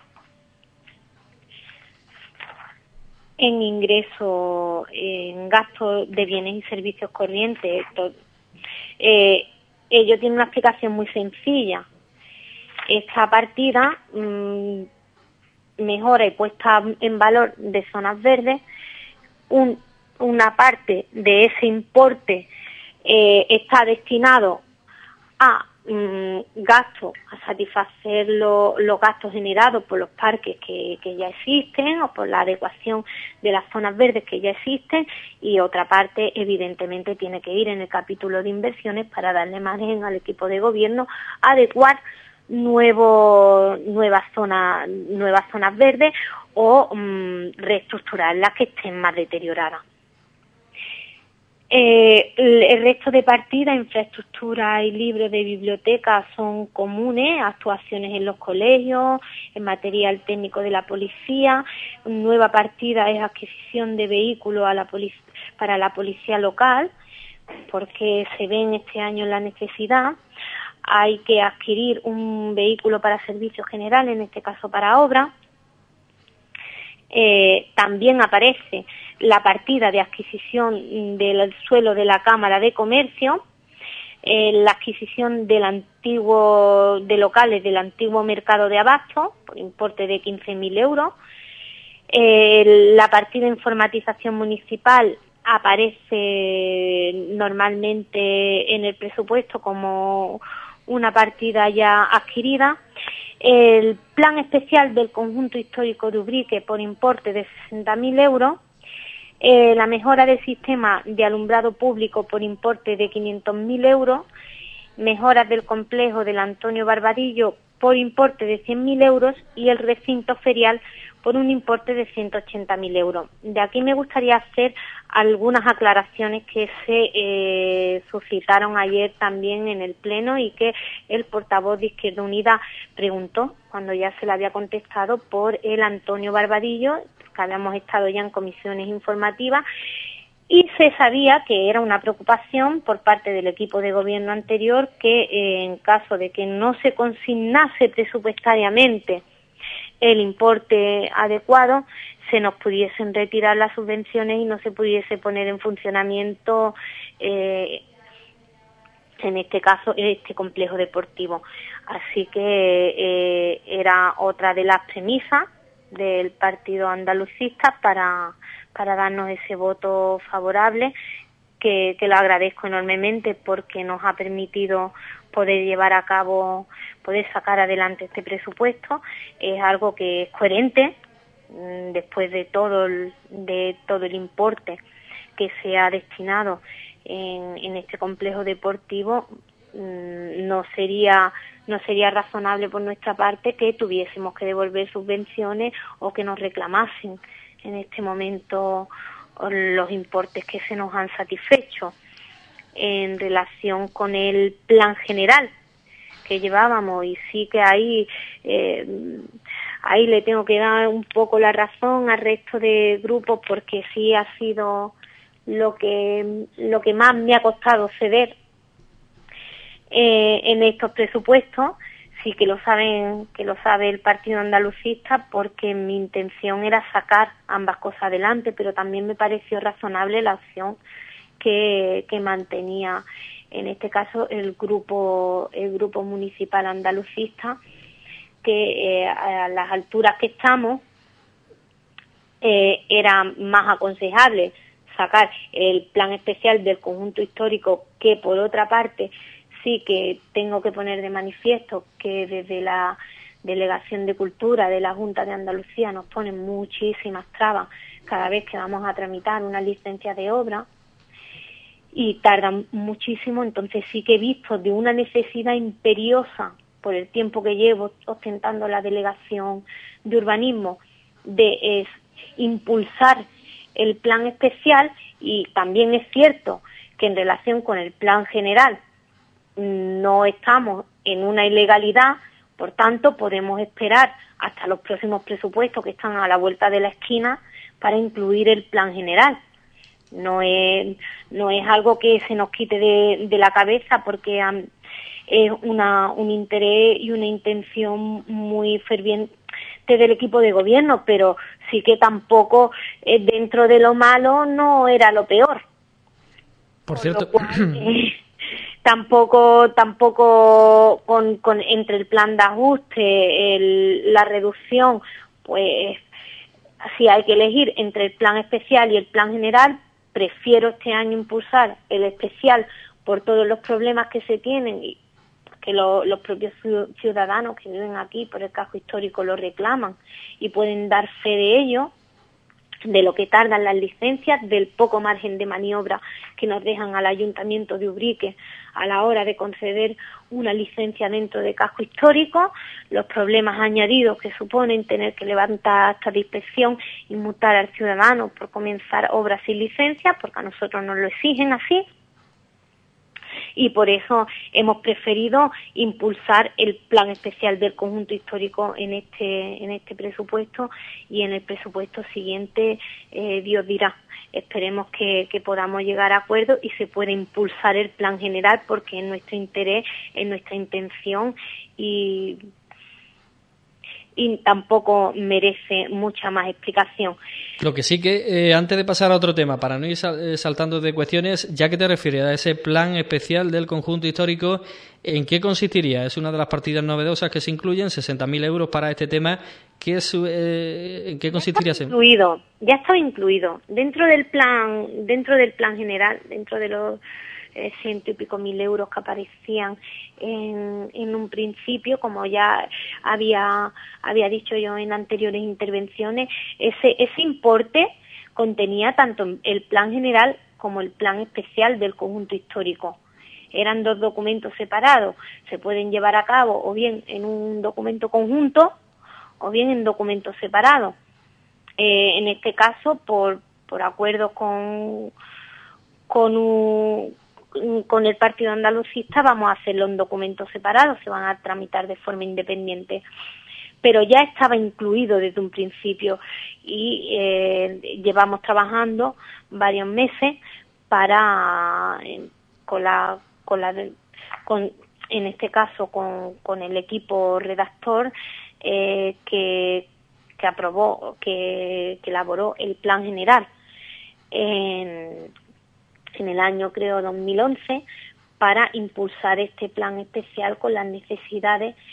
en ingresos, en gastos de bienes y servicios corrientes. Eh, ello tiene una explicación muy sencilla. Esta partida, mmm, mejora y puesta en valor de zonas verdes, un, una parte de ese importe eh, está destinado a mmm, gastos, a satisfacer lo, los gastos generados por los parques que, que ya existen o por la adecuación de las zonas verdes que ya existen, y otra parte evidentemente tiene que ir en el capítulo de inversiones para darle margen al equipo de gobierno a adecuar nuevo, nuevas zonas, nuevas zonas verdes o mmm, reestructurar las que estén más deterioradas. Eh, el, el resto de partidas, infraestructura y libros de biblioteca, son comunes, actuaciones en los colegios, en material técnico de la policía. Nueva partida es adquisición de vehículos a la polic- para la policía local, porque se ve en este año la necesidad. Hay que adquirir un vehículo para servicios generales, en este caso para obras. Eh, también aparece la partida de adquisición del suelo de la Cámara de Comercio, eh, la adquisición del antiguo, de locales del antiguo mercado de abasto, por importe de quince mil euros. Eh, la partida de informatización municipal aparece normalmente en el presupuesto como una partida ya adquirida. El plan especial del conjunto histórico de Ubrique por importe de sesenta mil euros, eh, la mejora del sistema de alumbrado público por importe de quinientos mil euros, mejoras del complejo del Antonio Barbadillo por importe de cien mil euros y el recinto ferial por un importe de ciento ochenta mil euros. De aquí me gustaría hacer algunas aclaraciones que se eh, suscitaron ayer también en el Pleno y que el portavoz de Izquierda Unida preguntó cuando ya se le había contestado por el Antonio Barbadillo, que habíamos estado ya en comisiones informativas, y se sabía que era una preocupación por parte del equipo de gobierno anterior que eh, en caso de que no se consignase presupuestariamente el importe adecuado, se nos pudiesen retirar las subvenciones y no se pudiese poner en funcionamiento, eh, en este caso, este complejo deportivo. Así que eh, era otra de las premisas del partido andalucista para, para darnos ese voto favorable, que, que lo agradezco enormemente porque nos ha permitido poder llevar a cabo, poder sacar adelante este presupuesto. Es algo que es coherente después de todo el, de todo el importe que se ha destinado en, en este complejo deportivo. No sería no sería razonable por nuestra parte que tuviésemos que devolver subvenciones o que nos reclamasen en este momento los importes que se nos han satisfecho. En relación con el plan general que llevábamos, y sí que ahí eh, ahí le tengo que dar un poco la razón al resto de grupos, porque sí ha sido lo que lo que más me ha costado ceder eh, en estos presupuestos. Sí que lo saben, que lo sabe el Partido Andalucista, porque mi intención era sacar ambas cosas adelante, pero también me pareció razonable la opción que, que mantenía en este caso el grupo el grupo municipal andalucista, que eh, a las alturas que estamos eh, era más aconsejable sacar el plan especial del conjunto histórico, que por otra parte sí que tengo que poner de manifiesto que desde la Delegación de Cultura de la Junta de Andalucía nos ponen muchísimas trabas cada vez que vamos a tramitar una licencia de obra y tardan muchísimo. Entonces sí que he visto de una necesidad imperiosa, por el tiempo que llevo ostentando la Delegación de Urbanismo, de es, impulsar el plan especial. Y también es cierto que en relación con el plan general no estamos en una ilegalidad, por tanto podemos esperar hasta los próximos presupuestos que están a la vuelta de la esquina para incluir el plan general. No es no es algo que se nos quite de, de la cabeza, porque um, es una un interés y una intención muy ferviente del equipo de gobierno, pero sí que tampoco eh, dentro de lo malo no era lo peor. Por, Por cierto, cual, eh, tampoco tampoco con, con entre el plan de ajuste, el, la reducción, pues si hay que elegir entre el plan especial y el plan general, prefiero este año impulsar el especial por todos los problemas que se tienen y que lo, los propios ciudadanos que viven aquí por el casco histórico lo reclaman y pueden dar fe de ello, de lo que tardan las licencias, del poco margen de maniobra que nos dejan al Ayuntamiento de Ubrique a la hora de conceder una licencia dentro de casco histórico, los problemas añadidos que suponen tener que levantar actas de inspección y multar al ciudadano por comenzar obras sin licencia, porque a nosotros nos lo exigen así. Y por eso hemos preferido impulsar el plan especial del conjunto histórico en este en este presupuesto, y en el presupuesto siguiente eh, Dios dirá. Esperemos que, que podamos llegar a acuerdo y se pueda impulsar el plan general, porque es nuestro interés, es nuestra intención, y y tampoco merece mucha más explicación. Lo que sí que, eh, antes de pasar a otro tema, para no ir sal, saltando de cuestiones, ya que te refieres a ese plan especial del conjunto histórico, ¿en qué consistiría? Es una de las partidas novedosas que se incluyen, sesenta mil euros para este tema. ¿Qué es, eh, ¿En qué consistiría? Ya estaba incluido, ya estaba incluido dentro del plan, dentro del plan general, dentro de los eh, ciento y pico mil euros que aparecían en, en un principio, como ya había había dicho yo en anteriores intervenciones. Ese ese importe contenía tanto el plan general como el plan especial del conjunto histórico. Eran dos documentos separados, se pueden llevar a cabo o bien en un documento conjunto o bien en documentos separados. Eh, en este caso, por por acuerdo con con un con el Partido Andalucista, vamos a hacerlo en documentos separados, se van a tramitar de forma independiente, pero ya estaba incluido desde un principio y eh, llevamos trabajando varios meses para eh, con la con la con en este caso con, con el equipo redactor eh, que que aprobó que, que elaboró el plan general en en el año, creo, dos mil once, para impulsar este plan especial con las necesidades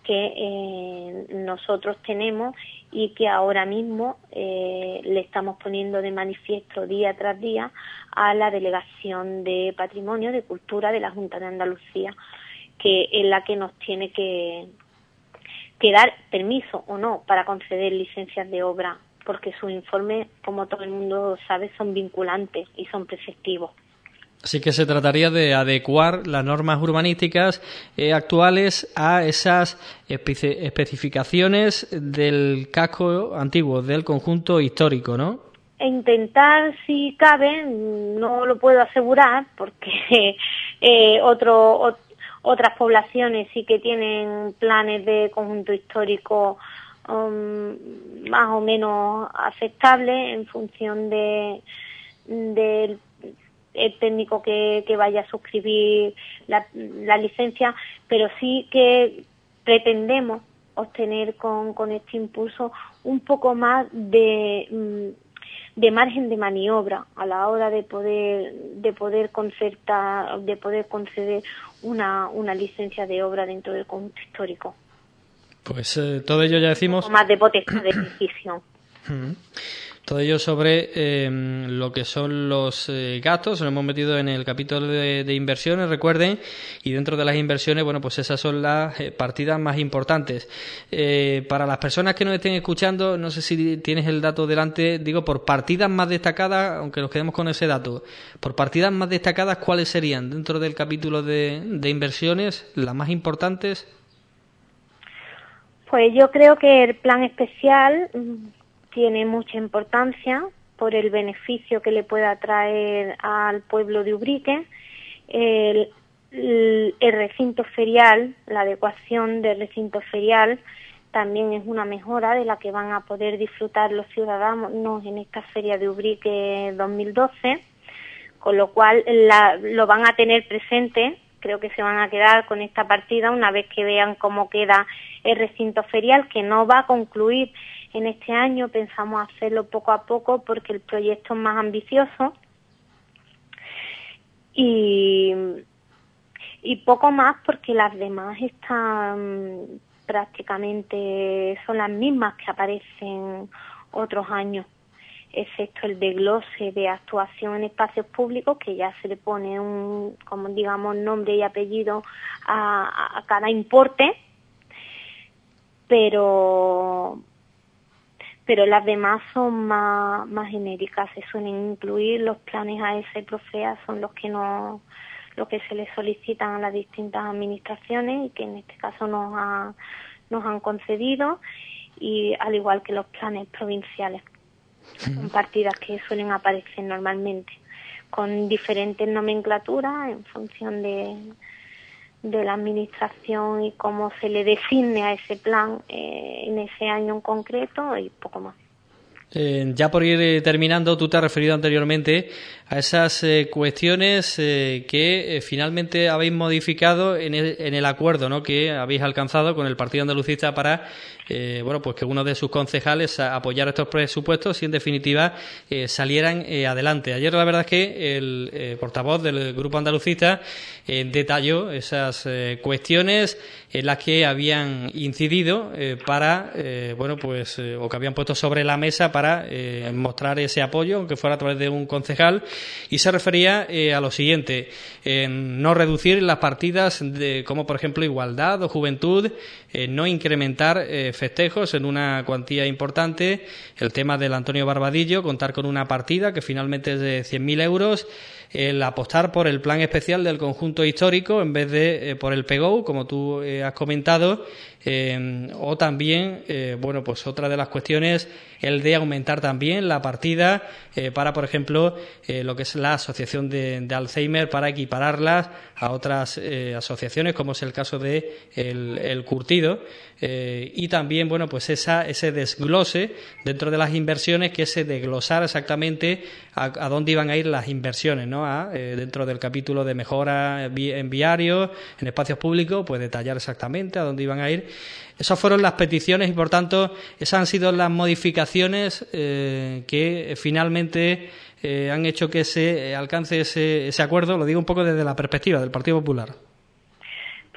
que eh, nosotros tenemos y que ahora mismo eh, le estamos poniendo de manifiesto día tras día a la Delegación de Patrimonio de Cultura de la Junta de Andalucía, que es la que nos tiene que, que dar permiso o no para conceder licencias de obra, porque sus informes, como todo el mundo sabe, son vinculantes y son preceptivos. Así que se trataría de adecuar las normas urbanísticas eh, actuales a esas espe- especificaciones del casco antiguo, del conjunto histórico, ¿no? E intentar, si cabe, no lo puedo asegurar, porque eh, otro, o, otras poblaciones sí que tienen planes de conjunto histórico um, más o menos aceptables en función de del el técnico que, que vaya a suscribir la, la licencia, pero sí que pretendemos obtener con, con este impulso un poco más de, de margen de maniobra a la hora de poder de poder concertar, de poder conceder una, una licencia de obra dentro del conjunto histórico. Pues eh, todo ello ya decimos. Un poco más de potestad de decisión. Todo ello sobre eh, lo que son los eh, gastos. Nos hemos metido en el capítulo de, de inversiones, recuerden, y dentro de las inversiones, bueno, pues esas son las eh, partidas más importantes. Eh, para las personas que nos estén escuchando, no sé si tienes el dato delante, digo, por partidas más destacadas, aunque nos quedemos con ese dato, por partidas más destacadas, ¿cuáles serían dentro del capítulo de, de inversiones las más importantes? Pues yo creo que el plan especial tiene mucha importancia por el beneficio que le pueda traer al pueblo de Ubrique. El, el, el recinto ferial, la adecuación del recinto ferial también es una mejora de la que van a poder disfrutar los ciudadanos en esta Feria de Ubrique dos mil doce, con lo cual la, lo van a tener presente. Creo que se van a quedar con esta partida una vez que vean cómo queda el recinto ferial, que no va a concluir en este año. Pensamos hacerlo poco a poco porque el proyecto es más ambicioso y, y poco más porque las demás están prácticamente, son las mismas que aparecen otros años, excepto el desglose de actuación en espacios públicos, que ya se le pone un, como digamos, nombre y apellido a, a cada importe, pero pero las demás son más, más genéricas, se suelen incluir los planes A E S A y Profea, son los que no, los que se les solicitan a las distintas administraciones y que en este caso nos, ha, nos han concedido, y al igual que los planes provinciales. Son partidas que suelen aparecer normalmente con diferentes nomenclaturas en función de, de la administración y cómo se le designe a ese plan eh, en ese año en concreto, y poco más. Eh, ya por ir eh, terminando, tú te has referido anteriormente a esas eh, cuestiones eh, que eh, finalmente habéis modificado en el, en el acuerdo, ¿no?, que habéis alcanzado con el Partido Andalucista para eh, bueno, pues que uno de sus concejales apoyara estos presupuestos y en definitiva eh, salieran eh, adelante. Ayer la verdad es que el eh, portavoz del Grupo Andalucista eh, detalló esas eh, cuestiones en las que habían incidido eh, para eh, bueno pues eh, o que habían puesto sobre la mesa para para eh, mostrar ese apoyo, aunque fuera a través de un concejal, y se refería eh, a lo siguiente: eh, no reducir las partidas de, como por ejemplo igualdad o juventud, eh, no incrementar eh, festejos en una cuantía importante, el tema del Antonio Barbadillo, contar con una partida que finalmente es de cien mil euros, el apostar por el plan especial del conjunto histórico en vez de eh, por el P E G O, como tú eh, has comentado, eh, o también, eh, bueno, pues otra de las cuestiones, el de aumentar también la partida eh, para, por ejemplo, eh, lo que es la asociación de, de Alzheimer, para equipararlas a otras eh, asociaciones, como es el caso de el, el Curtido, eh, y también, bueno, pues esa, ese desglose dentro de las inversiones, que se desglosara exactamente a, a dónde iban a ir las inversiones, ¿no? A, eh, dentro del capítulo de mejora en viarios, en espacios públicos, pues detallar exactamente a dónde iban a ir. Esas fueron las peticiones y, por tanto, esas han sido las modificaciones eh, que finalmente eh, han hecho que se alcance ese, ese acuerdo. Lo digo un poco desde la perspectiva del Partido Popular.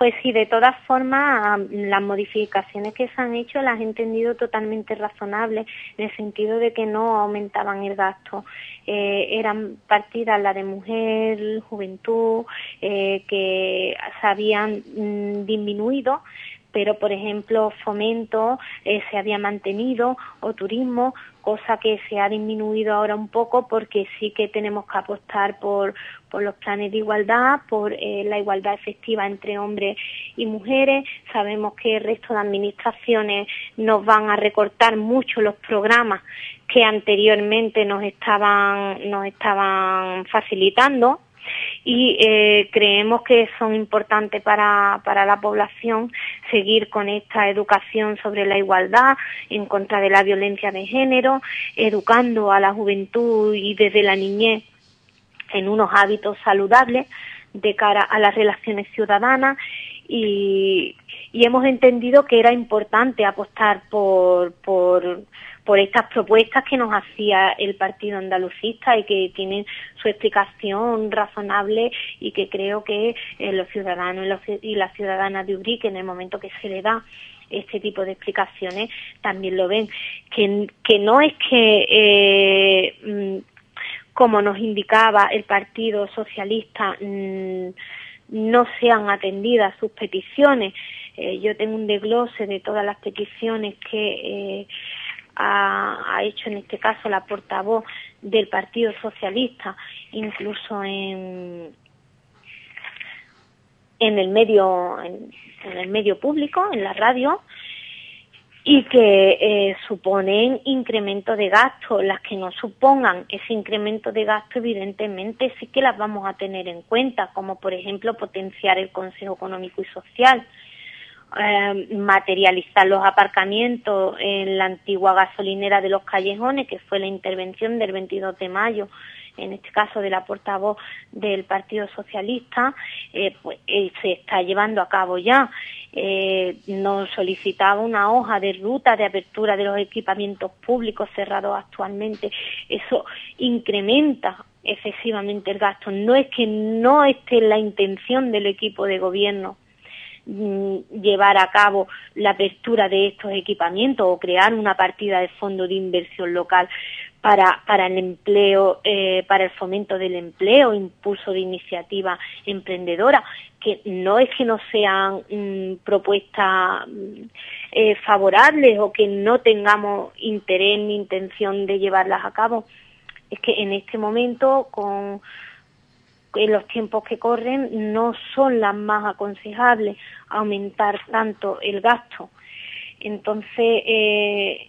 Pues sí, de todas formas, las modificaciones que se han hecho las he entendido totalmente razonables, en el sentido de que no aumentaban el gasto. Eh, eran partidas, la de mujer, juventud, eh, que se habían mm, disminuido, pero por ejemplo fomento eh, se había mantenido, o turismo, cosa que se ha disminuido ahora un poco, porque sí que tenemos que apostar por, por los planes de igualdad, por eh, la igualdad efectiva entre hombres y mujeres. Sabemos que el resto de administraciones nos van a recortar mucho los programas que anteriormente nos estaban, nos estaban facilitando. Y eh, creemos que son importantes para, para la población seguir con esta educación sobre la igualdad, en contra de la violencia de género, educando a la juventud y desde la niñez en unos hábitos saludables de cara a las relaciones ciudadanas, y, y hemos entendido que era importante apostar por, por por estas propuestas que nos hacía el Partido Andalucista y que tienen su explicación razonable, y que creo que eh, los ciudadanos y, los, y las ciudadanas de Ubrique, en el momento que se le da este tipo de explicaciones, también lo ven. Que, que no es que, eh, como nos indicaba el Partido Socialista, mmm, no sean atendidas sus peticiones. Eh, yo tengo un desglose de todas las peticiones que eh, ha, ha hecho en este caso la portavoz del Partido Socialista, incluso en en el medio en, en el medio público, en la radio, y que eh, suponen incremento de gasto. Las que no supongan ese incremento de gasto, evidentemente sí que las vamos a tener en cuenta, como por ejemplo potenciar el Consejo Económico y Social, eh, materializar los aparcamientos en la antigua gasolinera de Los Callejones, que fue la intervención del veintidós de mayo, en este caso de la portavoz del Partido Socialista. eh, pues eh, se está llevando a cabo ya. Eh, nos solicitaba una hoja de ruta de apertura de los equipamientos públicos cerrados actualmente. Eso incrementa excesivamente el gasto. No es que no esté en la intención del equipo de gobierno llevar a cabo la apertura de estos equipamientos o crear una partida de fondo de inversión local para para el empleo, eh, para el fomento del empleo, impulso de iniciativas emprendedoras, que no es que no sean mmm, propuestas eh, favorables o que no tengamos interés ni intención de llevarlas a cabo. Es que en este momento, con en los tiempos que corren, no son las más aconsejables aumentar tanto el gasto. Entonces, eh,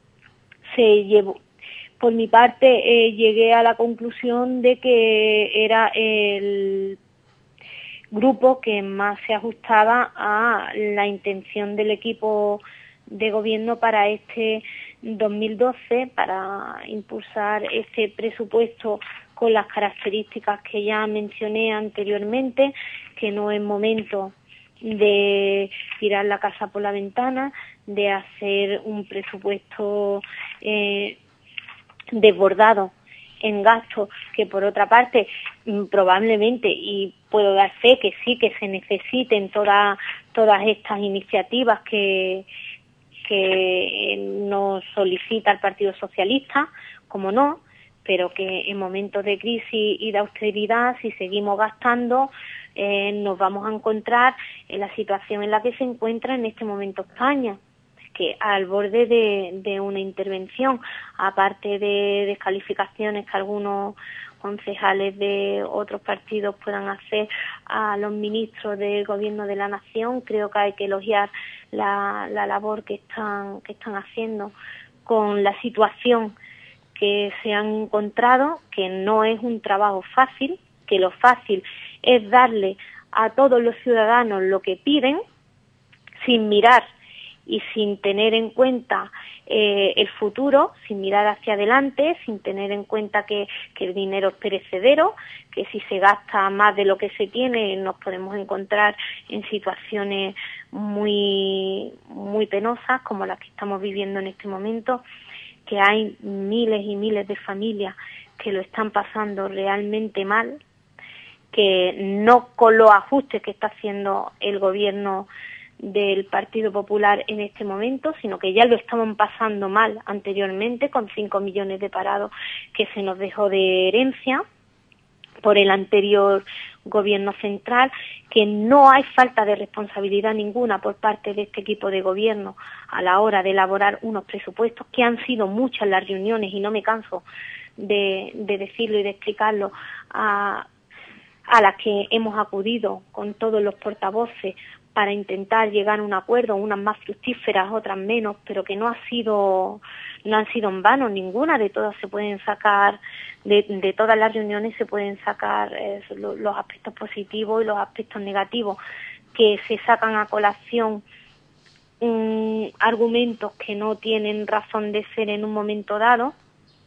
se llevó, por mi parte, eh, llegué a la conclusión de que era el grupo que más se ajustaba a la intención del equipo de gobierno para este dos mil doce, para impulsar este presupuesto con las características que ya mencioné anteriormente, que no es momento de tirar la casa por la ventana, de hacer un presupuesto eh, desbordado en gastos, que por otra parte probablemente, y puedo dar fe que sí, que se necesiten todas todas estas iniciativas que que nos solicita el Partido Socialista, como no, pero que en momentos de crisis y de austeridad, si seguimos gastando, eh, nos vamos a encontrar en la situación en la que se encuentra en este momento España, que al borde de, de una intervención, aparte de descalificaciones que algunos concejales de otros partidos puedan hacer a los ministros del Gobierno de la Nación. Creo que hay que elogiar la, la labor que están, que están haciendo con la situación que se han encontrado, que no es un trabajo fácil, que lo fácil es darle a todos los ciudadanos lo que piden, sin mirar y sin tener en cuenta eh, el futuro, sin mirar hacia adelante, sin tener en cuenta que, que el dinero es perecedero, que si se gasta más de lo que se tiene nos podemos encontrar en situaciones muy, muy penosas como las que estamos viviendo en este momento, que hay miles y miles de familias que lo están pasando realmente mal, que no con los ajustes que está haciendo el gobierno del Partido Popular en este momento, sino que ya lo estaban pasando mal anteriormente con cinco millones de parados que se nos dejó de herencia por el anterior gobierno central, que no hay falta de responsabilidad ninguna por parte de este equipo de gobierno a la hora de elaborar unos presupuestos, que han sido muchas las reuniones y no me canso de, de decirlo y de explicarlo, a, a las que hemos acudido con todos los portavoces para intentar llegar a un acuerdo, unas más fructíferas, otras menos, pero que no ha sido, no han sido en vano, ninguna de todas se pueden sacar, de, de todas las reuniones se pueden sacar eh, lo, los aspectos positivos y los aspectos negativos, que se sacan a colación um, argumentos que no tienen razón de ser en un momento dado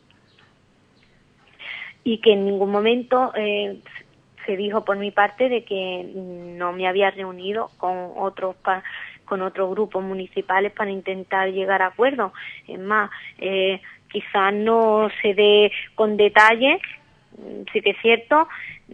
y que en ningún momento eh, se dijo por mi parte de que no me había reunido con otros pa, con otros grupos municipales para intentar llegar a acuerdos. Es más, eh, quizás no se dé con detalle, sí que es cierto,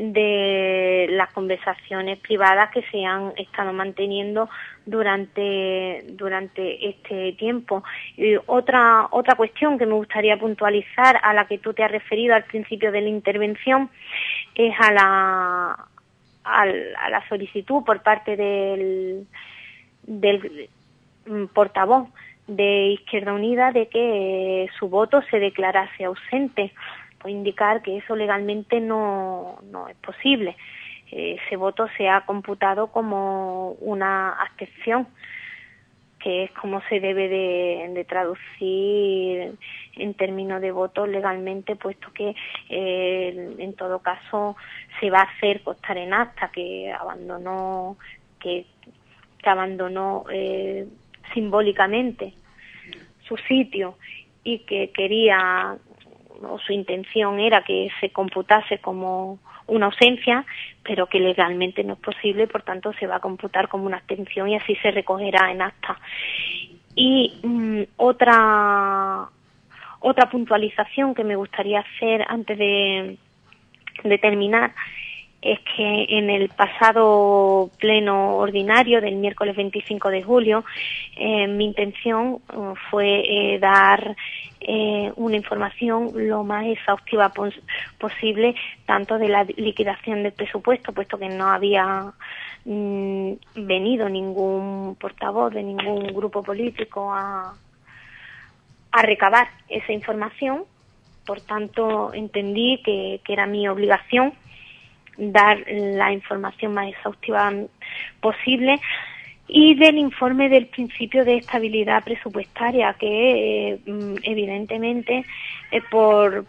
de las conversaciones privadas que se han estado manteniendo durante durante este tiempo. Y otra otra cuestión que me gustaría puntualizar, a la que tú te has referido al principio de la intervención, es a la a la solicitud por parte del del portavoz de Izquierda Unida de que su voto se declarase ausente. Pues indicar que eso legalmente no, no es posible. Ese voto se ha computado como una abstención, que es como se debe de, de traducir en términos de votos legalmente, puesto que eh, en todo caso se va a hacer constar en acta que abandonó, que, que abandonó eh, simbólicamente su sitio y que quería, o su intención era que se computase como una ausencia, pero que legalmente no es posible, por tanto se va a computar como una abstención y así se recogerá en acta. Y mmm, otra otra puntualización que me gustaría hacer antes de, de terminar es que en el pasado pleno ordinario del miércoles veinticinco de julio eh, mi intención uh, fue eh, dar eh, una información lo más exhaustiva pos posible, tanto de la liquidación del presupuesto, puesto que no había mm, venido ningún portavoz de ningún grupo político a, a recabar esa información. Por tanto, entendí que, que era mi obligación dar la información más exhaustiva posible, y del informe del principio de estabilidad presupuestaria, que eh, evidentemente eh, por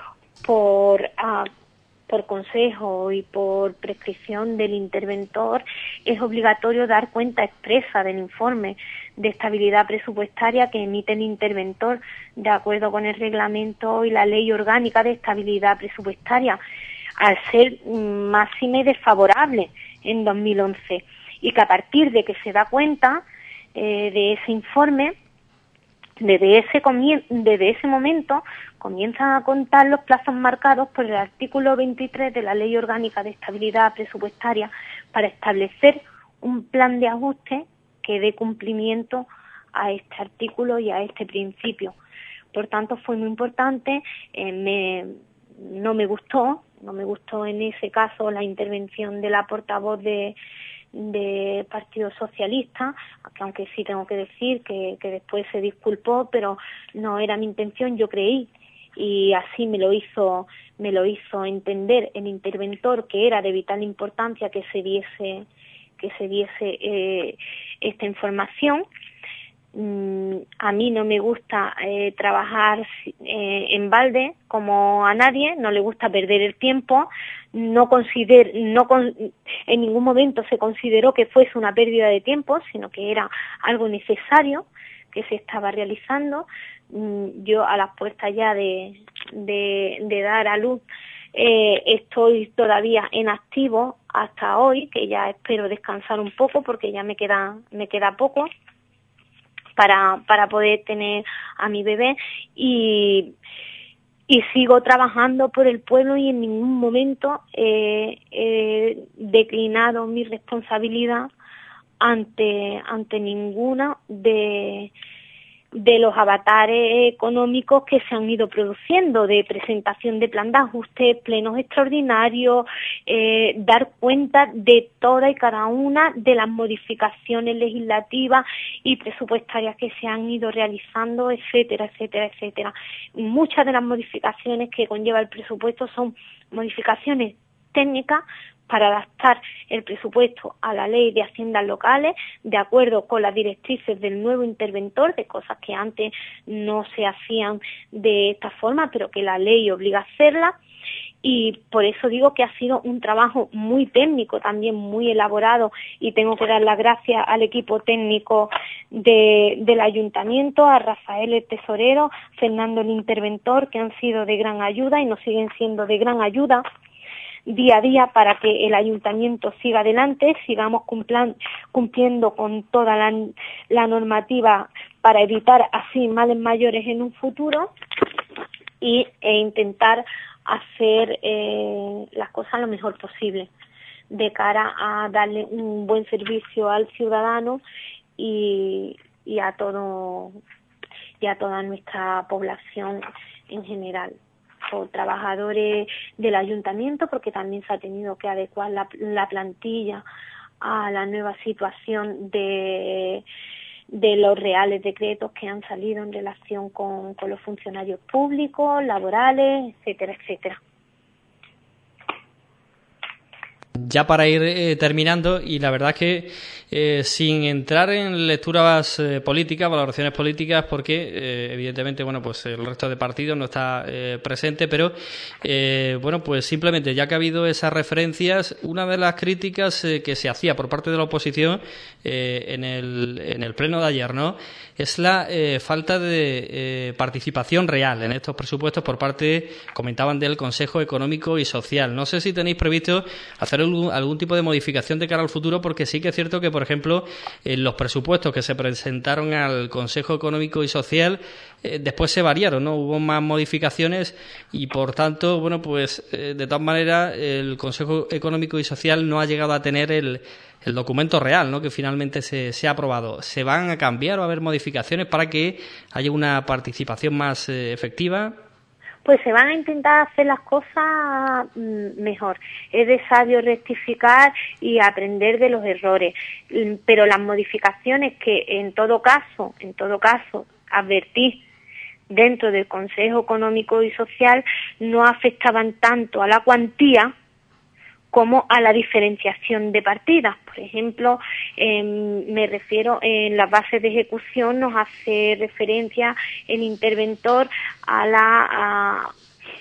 por ah, por consejo y por prescripción del interventor es obligatorio dar cuenta expresa del informe de estabilidad presupuestaria que emite el interventor de acuerdo con el reglamento y la ley orgánica de estabilidad presupuestaria, al ser máxime desfavorable en dos mil once, y que a partir de que se da cuenta eh, de ese informe, desde ese, desde ese momento comienzan a contar los plazos marcados por el artículo veintitrés de la Ley Orgánica de Estabilidad Presupuestaria para establecer un plan de ajuste que dé cumplimiento a este artículo y a este principio. Por tanto, fue muy importante, eh, me, no me gustó, no me gustó en ese caso la intervención de la portavoz de de Partido Socialista, que aunque sí tengo que decir que, que después se disculpó, pero no era mi intención, yo creí, y así me lo hizo me lo hizo entender el interventor, que era de vital importancia que se diese que se diese eh, esta información. Mm, a mí no me gusta eh, trabajar eh, en balde como a nadie, no le gusta perder el tiempo, no consider, no con, en ningún momento se consideró que fuese una pérdida de tiempo, sino que era algo necesario que se estaba realizando. Mm, yo a las puertas ya de, de, de dar a luz eh, estoy todavía en activo hasta hoy, que ya espero descansar un poco porque ya me queda, me queda poco para para poder tener a mi bebé, y y sigo trabajando por el pueblo y en ningún momento he eh, declinado mi responsabilidad ante ante ninguna de de los avatares económicos que se han ido produciendo, de presentación de plan de ajuste, plenos extraordinarios, eh, dar cuenta de toda y cada una de las modificaciones legislativas y presupuestarias que se han ido realizando, etcétera, etcétera, etcétera. Muchas de las modificaciones que conlleva el presupuesto son modificaciones técnicas para adaptar el presupuesto a la ley de haciendas locales, de acuerdo con las directrices del nuevo interventor, de cosas que antes no se hacían de esta forma, pero que la ley obliga a hacerlas. Y por eso digo que ha sido un trabajo muy técnico, también muy elaborado, y tengo que dar las gracias al equipo técnico de, del ayuntamiento, a Rafael el tesorero, Fernando el interventor, que han sido de gran ayuda y nos siguen siendo de gran ayuda día a día para que el ayuntamiento siga adelante, sigamos cumplan, cumpliendo con toda la, la normativa para evitar así males mayores en un futuro y, e intentar hacer eh, las cosas lo mejor posible de cara a darle un buen servicio al ciudadano y, y a todo y a toda nuestra población en general. O trabajadores del ayuntamiento, porque también se ha tenido que adecuar la, la plantilla a la nueva situación de, de los reales decretos que han salido en relación con, con los funcionarios públicos, laborales, etcétera, etcétera. Ya para ir eh, terminando, y la verdad es que eh, sin entrar en lecturas eh, políticas, valoraciones políticas, porque eh, evidentemente, bueno, pues el resto de partidos no está eh, presente, pero eh, bueno, pues simplemente ya que ha habido esas referencias, una de las críticas eh, que se hacía por parte de la oposición eh, en el en el pleno de ayer, ¿no?, es la eh, falta de eh, participación real en estos presupuestos por parte, comentaban, del Consejo Económico y Social. No sé si tenéis previsto hacer algún, algún tipo de modificación de cara al futuro, porque sí que es cierto que, por ejemplo, en los presupuestos que se presentaron al Consejo Económico y Social, eh, después se variaron, ¿no? Hubo más modificaciones y, por tanto, bueno, pues eh, de todas maneras el Consejo Económico y Social no ha llegado a tener el el documento real, ¿no?, que finalmente se, se ha aprobado. ¿Se van a cambiar o a haber modificaciones para que haya una participación más eh, efectiva? Pues se van a intentar hacer las cosas mejor. Es de sabio rectificar y aprender de los errores. Pero las modificaciones que en todo caso, en todo caso, advertí dentro del Consejo Económico y Social no afectaban tanto a la cuantía como a la diferenciación de partidas. Por ejemplo, eh, me refiero, en las bases de ejecución nos hace referencia el interventor a la a,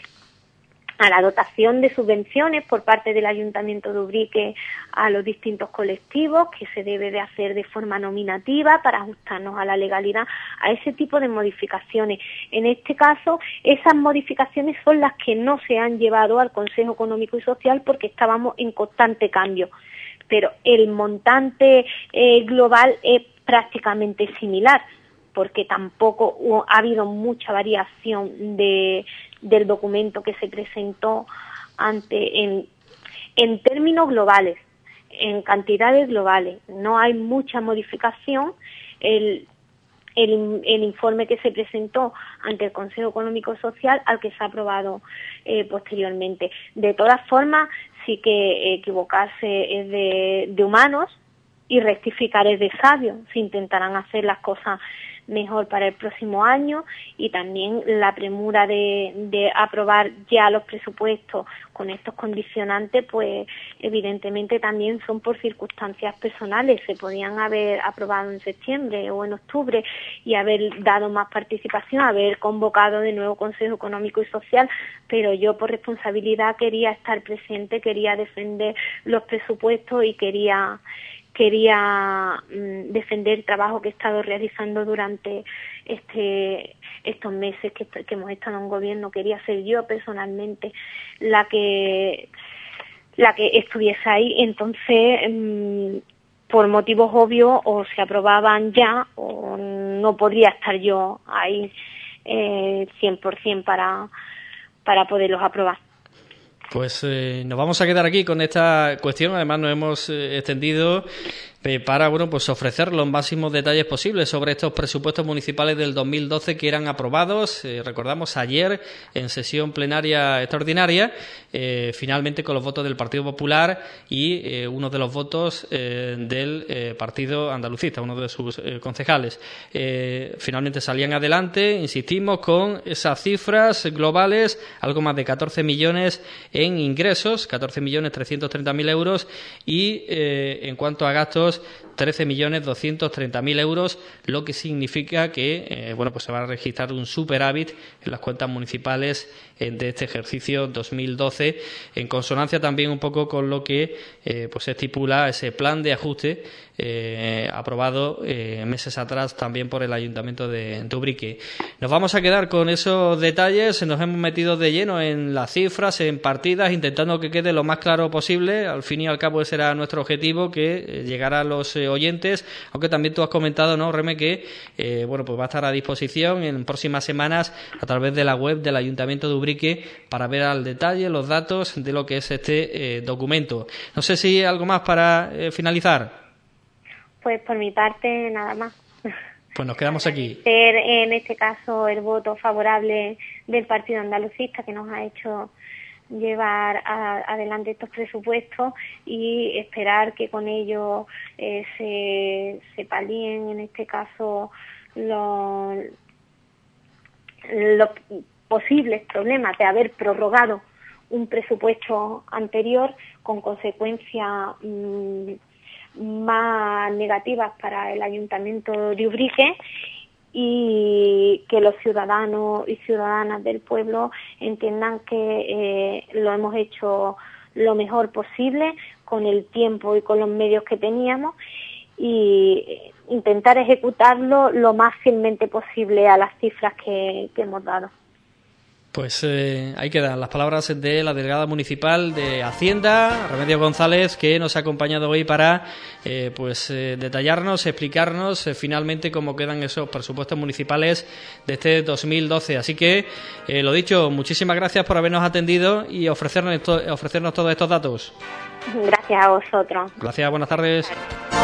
a la dotación de subvenciones por parte del Ayuntamiento de Ubrique a los distintos colectivos, que se debe de hacer de forma nominativa para ajustarnos a la legalidad, a ese tipo de modificaciones. En este caso, esas modificaciones son las que no se han llevado al Consejo Económico y Social porque estábamos en constante cambio, pero el montante eh, global es prácticamente similar, porque tampoco ha habido mucha variación de del documento que se presentó ante en, en términos globales, en cantidades globales. No hay mucha modificación. El, el, el informe que se presentó ante el Consejo Económico y Social al que se ha aprobado eh, posteriormente. De todas formas, sí que equivocarse es de, de humanos y rectificar es de sabios. Se intentarán hacer las cosas mejor para el próximo año, y también la premura de, de aprobar ya los presupuestos con estos condicionantes, pues evidentemente también son por circunstancias personales. Se podían haber aprobado en septiembre o en octubre y haber dado más participación, haber convocado de nuevo Consejo Económico y Social, pero yo por responsabilidad quería estar presente, quería defender los presupuestos y quería quería mm, defender el trabajo que he estado realizando durante este estos meses que, que hemos estado en gobierno. Quería ser yo personalmente la que la que estuviese ahí. Entonces, mm, por motivos obvios, o se aprobaban ya o no podría estar yo ahí eh, cien por ciento para para poderlos aprobar. Pues eh, nos vamos a quedar aquí con esta cuestión. Además nos hemos eh, extendido eh, para bueno pues ofrecer los máximos detalles posibles sobre estos presupuestos municipales del dos mil doce que eran aprobados, eh, recordamos, ayer en sesión plenaria extraordinaria, eh, finalmente con los votos del Partido Popular y eh, uno de los votos eh, del eh, Partido Andalucista, uno de sus eh, concejales. Eh, finalmente salían adelante, insistimos, con esas cifras globales, algo más de catorce millones en ingresos, catorce millones trescientos treinta mil euros, y eh, en cuanto a gastos, trece millones doscientos treinta mil euros, lo que significa que eh, bueno pues se va a registrar un superávit en las cuentas municipales eh, de este ejercicio dos mil doce, en consonancia también un poco con lo que eh, pues estipula ese plan de ajuste eh, aprobado eh, meses atrás también por el Ayuntamiento de, de Ubrique. Nos vamos a quedar con esos detalles, nos hemos metido de lleno en las cifras, en partidas, intentando que quede lo más claro posible. Al fin y al cabo ese era nuestro objetivo, que eh, llegara a los eh, oyentes, aunque también tú has comentado, ¿no, Reme?, que eh, bueno pues va a estar a disposición en próximas semanas a través de la web del Ayuntamiento de Ubrique para ver al detalle los datos de lo que es este eh, documento. No sé si algo más para eh, finalizar. Pues por mi parte nada más. Pues nos quedamos aquí. En este caso el voto favorable del Partido Andalucista, que nos ha hecho llevar a, adelante estos presupuestos, y esperar que con ello eh, se, se palíen en este caso los, los posibles problemas de haber prorrogado un presupuesto anterior con consecuencias mmm, más negativas para el Ayuntamiento de Ubrique, y que los ciudadanos y ciudadanas del pueblo entiendan que eh, lo hemos hecho lo mejor posible con el tiempo y con los medios que teníamos, y intentar ejecutarlo lo más fielmente posible a las cifras que, que hemos dado. Pues eh, ahí quedan las palabras de la delegada municipal de Hacienda, Remedios González, que nos ha acompañado hoy para eh, pues eh, detallarnos, explicarnos eh, finalmente cómo quedan esos presupuestos municipales de este dos mil doce. Así que, eh, lo dicho, muchísimas gracias por habernos atendido y ofrecernos, esto, ofrecernos todos estos datos. Gracias a vosotros. Gracias, buenas tardes.